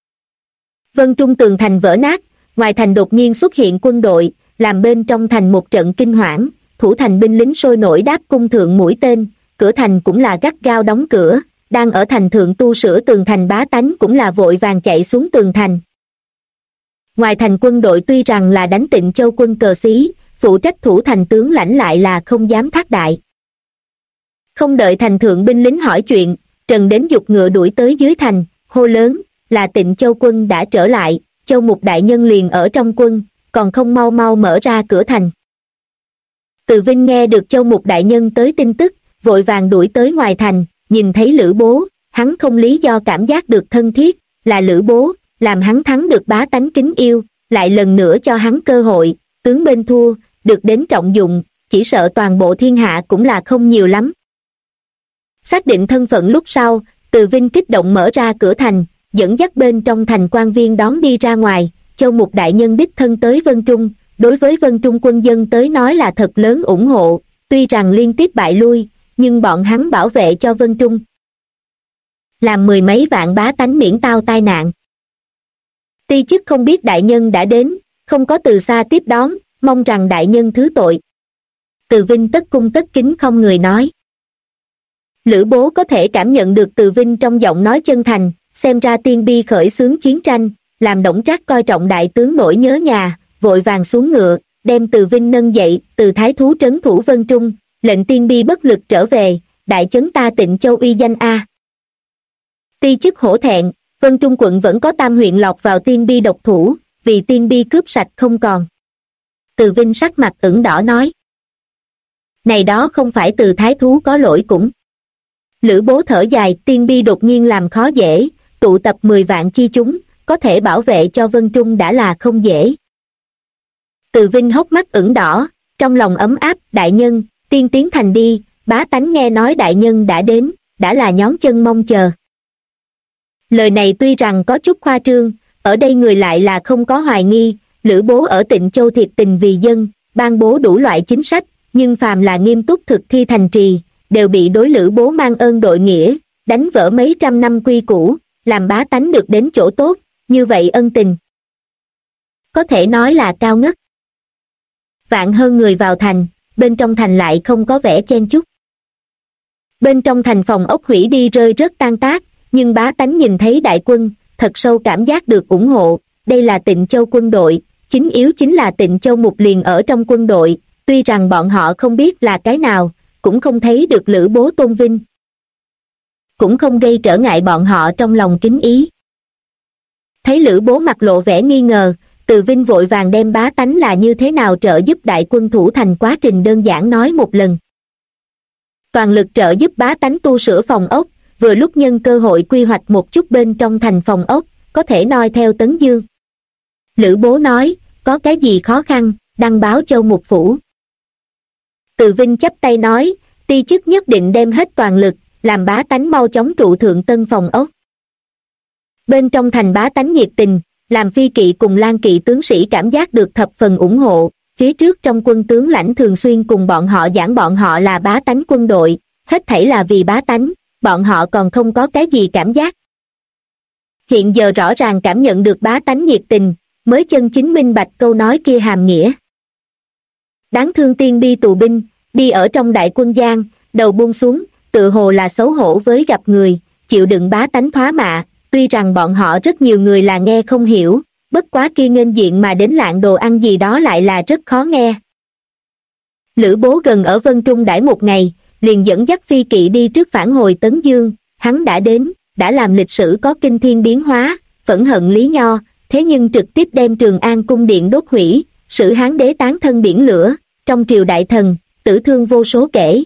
Vân Trung tường thành vỡ nát, ngoài thành đột nhiên xuất hiện quân đội, làm bên trong thành một trận kinh hoảng, thủ thành binh lính sôi nổi đáp cung thượng mũi tên, cửa thành cũng là gắt gao đóng cửa, đang ở thành thượng tu sửa tường thành bá tánh cũng là vội vàng chạy xuống tường thành. Ngoài thành quân đội tuy rằng là đánh Tịnh Châu quân cờ xí, phụ trách thủ thành tướng lãnh lại là không dám thác đại. Không đợi thành thượng binh lính hỏi chuyện, Trần Đến giục ngựa đuổi tới dưới thành, hô lớn, là Tịnh Châu quân đã trở lại, Châu Mục đại nhân liền ở trong quân, còn không mau mau mở ra cửa thành. Từ Vinh nghe được Châu Mục đại nhân tới tin tức, vội vàng đuổi tới ngoài thành, nhìn thấy Lữ Bố, hắn không lý do cảm giác được thân thiết, là Lữ Bố, làm hắn thắng được bá tánh kính yêu, lại lần nữa cho hắn cơ hội, tướng bên thua, được đến trọng dụng, chỉ sợ toàn bộ thiên hạ cũng là không nhiều lắm. Xác định thân phận lúc sau, Từ Vinh kích động mở ra cửa thành, dẫn dắt bên trong thành quan viên đón đi ra ngoài, Châu Mục đại nhân đích thân tới Vân Trung, đối với Vân Trung quân dân tới nói là thật lớn ủng hộ, tuy rằng liên tiếp bại lui, nhưng bọn hắn bảo vệ cho Vân Trung, làm mười mấy vạn bá tánh miễn tao tai nạn. Ti chức không biết đại nhân đã đến, không có từ xa tiếp đón, mong rằng đại nhân thứ tội. Từ Vinh tất cung tất kính không người nói. Lữ Bố có thể cảm nhận được Từ Vinh trong giọng nói chân thành, xem ra tiên bi khởi xướng chiến tranh, làm Đổng Trác coi trọng đại tướng nỗi nhớ nhà, vội vàng xuống ngựa, đem Từ Vinh nâng dậy, từ thái thú trấn thủ Vân Trung, lệnh tiên bi bất lực trở về, đại chấn ta Tịnh Châu uy danh a. Ti chức hổ thẹn, Vân Trung quận vẫn có tam huyện lọt vào tiên bi độc thủ, vì tiên bi cướp sạch không còn. Từ Vinh sắc mặt ửng đỏ nói. Này đó không phải từ thái thú có lỗi cũng. Lữ Bố thở dài, tiên bi đột nhiên làm khó dễ, tụ tập 10 vạn chi chúng, có thể bảo vệ cho Vân Trung đã là không dễ. Từ Vinh hốc mắt ửng đỏ, trong lòng ấm áp, đại nhân, tiên tiến thành đi, bá tánh nghe nói đại nhân đã đến, đã là nhón chân mong chờ. Lời này tuy rằng có chút khoa trương, ở đây người lại là không có hoài nghi, Lữ Bố ở Tịnh Châu thiệt tình vì dân, ban bố đủ loại chính sách, nhưng phàm là nghiêm túc thực thi thành trì, đều bị đối Lữ Bố mang ơn đội nghĩa, đánh vỡ mấy trăm năm quy củ, làm bá tánh được đến chỗ tốt, như vậy ân tình. Có thể nói là cao ngất. Vạn hơn người vào thành, bên trong thành lại không có vẻ chen chúc. Bên trong thành phòng ốc hủy đi rơi rất tan tác, nhưng bá tánh nhìn thấy đại quân, thật sâu cảm giác được ủng hộ, đây là Tịnh Châu quân đội, chính yếu chính là Tịnh Châu Mục liền ở trong quân đội, tuy rằng bọn họ không biết là cái nào, cũng không thấy được Lữ Bố tôn vinh, cũng không gây trở ngại bọn họ trong lòng kính ý. Thấy Lữ Bố mặt lộ vẻ nghi ngờ, Từ Vinh vội vàng đem bá tánh là như thế nào trợ giúp đại quân thủ thành quá trình đơn giản nói một lần. Toàn lực trợ giúp bá tánh tu sửa phòng ốc, vừa lúc nhân cơ hội quy hoạch một chút bên trong thành phòng ốc, có thể noi theo Tấn Dương. Lữ Bố nói, có cái gì khó khăn, đăng báo Châu Mục phủ. Từ Vinh chắp tay nói, ti chức nhất định đem hết toàn lực, làm bá tánh mau chóng trụ thượng tân phòng ốc. Bên trong thành bá tánh nhiệt tình, làm phi kỵ cùng lang kỵ tướng sĩ cảm giác được thập phần ủng hộ, phía trước trong quân tướng lãnh thường xuyên cùng bọn họ giảng bọn họ là bá tánh quân đội, hết thảy là vì bá tánh, bọn họ còn không có cái gì cảm giác. Hiện giờ rõ ràng cảm nhận được bá tánh nhiệt tình, mới chân chính minh bạch câu nói kia hàm nghĩa. Đáng thương tiên bi tù binh, đi ở trong đại quân gian, đầu buông xuống, tự hồ là xấu hổ với gặp người, chịu đựng bá tánh thoá mạ, tuy rằng bọn họ rất nhiều người là nghe không hiểu, bất quá kia nghênh diện mà đến lạng đồ ăn gì đó lại là rất khó nghe. Lữ Bố gần ở Vân Trung đãi một ngày, liền dẫn dắt phi kỵ đi trước phản hồi Tấn Dương, hắn đã đến, đã làm lịch sử có kinh thiên biến hóa, phẫn hận Lý Nho, thế nhưng trực tiếp đem Trường An cung điện đốt hủy, xử Hán đế tán thân biển lửa, trong triều đại thần, tử thương vô số kể.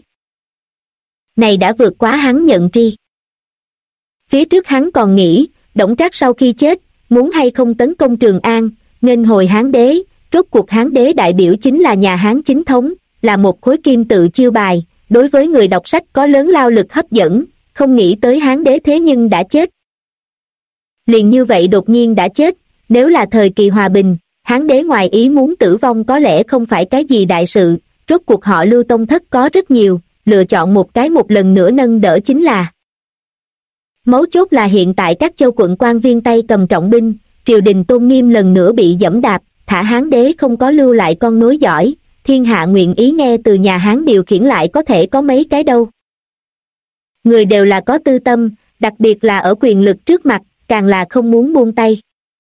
Này đã vượt quá hắn nhận tri. Phía trước hắn còn nghĩ, Đổng Trác sau khi chết, muốn hay không tấn công Trường An, nghênh hồi Hán đế, rốt cuộc Hán đế đại biểu chính là nhà Hán chính thống, là một khối kim tự chiêu bài, đối với người đọc sách có lớn lao lực hấp dẫn, không nghĩ tới Hán đế thế nhưng đã chết. Liền như vậy đột nhiên đã chết, nếu là thời kỳ hòa bình, Hán đế ngoài ý muốn tử vong có lẽ không phải cái gì đại sự, rốt cuộc họ Lưu tông thất có rất nhiều, lựa chọn một cái một lần nữa nâng đỡ chính là. Mấu chốt là hiện tại các châu quận quan viên tay cầm trọng binh, triều đình tôn nghiêm lần nữa bị giẫm đạp, thả Hán đế không có lưu lại con nối dõi, thiên hạ nguyện ý nghe từ nhà Hán điều khiển lại có thể có mấy cái đâu. Người đều là có tư tâm, đặc biệt là ở quyền lực trước mặt, càng là không muốn buông tay.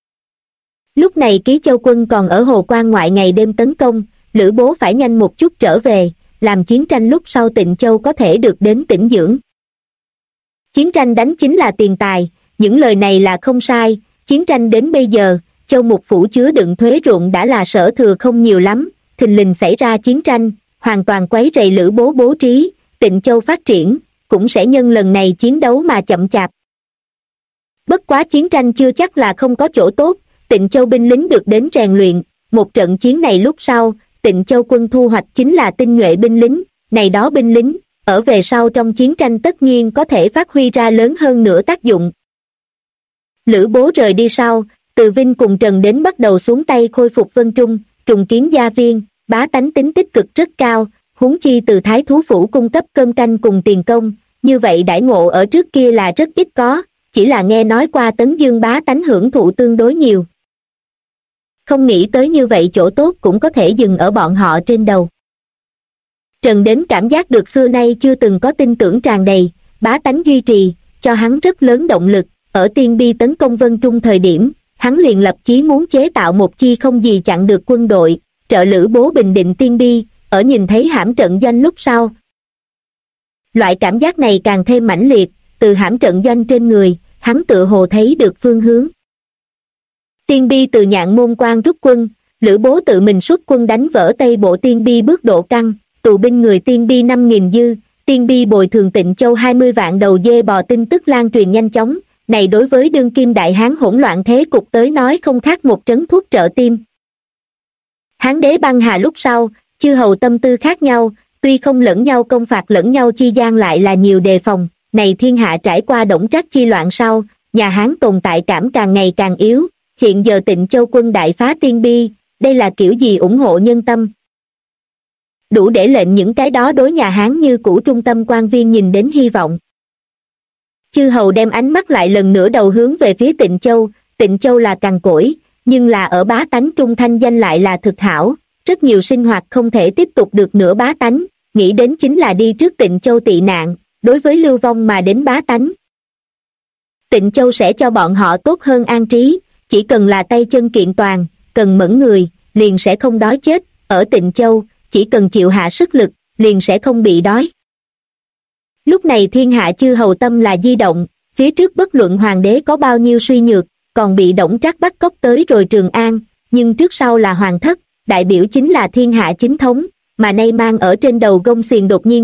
Lúc này Ký Châu quân còn ở Hồ Quan ngoại ngày đêm tấn công, Lữ Bố phải nhanh một chút trở về, làm chiến tranh lúc sau Tịnh Châu có thể được đến tĩnh dưỡng. Chiến tranh đánh chính là tiền tài, những lời này là không sai, chiến tranh đến bây giờ, Châu Mục Phủ chứa đựng thuế ruộng đã là sở thừa không nhiều lắm, thình lình xảy ra chiến tranh, hoàn toàn quấy rầy Lữ Bố bố trí, Tịnh Châu phát triển, cũng sẽ nhân lần này chiến đấu mà chậm chạp. Bất quá chiến tranh chưa chắc là không có chỗ tốt, Tịnh Châu binh lính được đến rèn luyện, một trận chiến này lúc sau, Tịnh Châu quân thu hoạch chính là tinh nhuệ binh lính, này đó binh lính, ở về sau trong chiến tranh tất nhiên có thể phát huy ra lớn hơn nữa tác dụng. Lữ Bố rời đi sau, Từ Vinh cùng Trần Đến bắt đầu xuống tay khôi phục Vân Trung, trùng kiến gia viên, bá tánh tính tích cực rất cao, huống chi từ Thái Thú Phủ cung cấp cơm canh cùng tiền công, như vậy đãi ngộ ở trước kia là rất ít có, chỉ là nghe nói qua Tấn Dương bá tánh hưởng thụ tương đối nhiều. Không nghĩ tới như vậy chỗ tốt cũng có thể dừng ở bọn họ trên đầu. Trần Đến cảm giác được xưa nay chưa từng có tin tưởng tràn đầy, bá tánh duy trì, cho hắn rất lớn động lực, ở Tiên Bi tấn công Vân Trung thời điểm, hắn liền lập chí muốn chế tạo một chi không gì chặn được quân đội, trợ Lữ Bố bình định Tiên Bi, ở nhìn thấy hãm trận doanh lúc sau. Loại cảm giác này càng thêm mãnh liệt, từ hãm trận doanh trên người, hắn tựa hồ thấy được phương hướng. Tiên Bi từ Nhạn Môn Quan rút quân, Lữ Bố tự mình xuất quân đánh vỡ Tây Bộ Tiên Bi bước độ căng, tù binh người Tiên Bi 5.000 dư, Tiên Bi bồi thường Tịnh Châu 20 vạn đầu dê bò, tin tức lan truyền nhanh chóng, này đối với đương kim đại Hán hỗn loạn thế cục tới nói không khác một trấn thuốc trợ tim. Hán đế băng hà lúc sau, chư hầu tâm tư khác nhau, tuy không lẫn nhau công phạt lẫn nhau chi gian lại là nhiều đề phòng, này thiên hạ trải qua Đổng Trác chi loạn sau, nhà Hán tồn tại cảm càng ngày càng yếu, hiện giờ Tịnh Châu quân đại phá Tiên Bi, đây là kiểu gì ủng hộ nhân tâm. Đủ để lệnh những cái đó đối nhà Hán như cũ trung tâm quan viên nhìn đến hy vọng. Chư hầu đem ánh mắt lại lần nữa đầu hướng về phía Tịnh Châu là cằn cỗi, nhưng là ở bá tánh trung thanh danh lại là thực hảo, rất nhiều sinh hoạt không thể tiếp tục được nữa bá tánh, nghĩ đến chính là đi trước Tịnh Châu tị nạn, đối với lưu vong mà đến bá tánh. Tịnh Châu sẽ cho bọn họ tốt hơn an trí, chỉ cần là tay chân kiện toàn, cần mẫn người, liền sẽ không đói chết, ở Tịnh Châu, chỉ cần chịu hạ sức lực, liền sẽ không bị đói. Lúc này thiên hạ chư hầu tâm là di động, phía trước bất luận hoàng đế có bao nhiêu suy nhược, còn bị Đổng Trác bắt cóc tới rồi Trường An, nhưng trước sau là hoàng thất, đại biểu chính là thiên hạ chính thống, mà nay mang ở trên đầu gông xiềng đột nhiên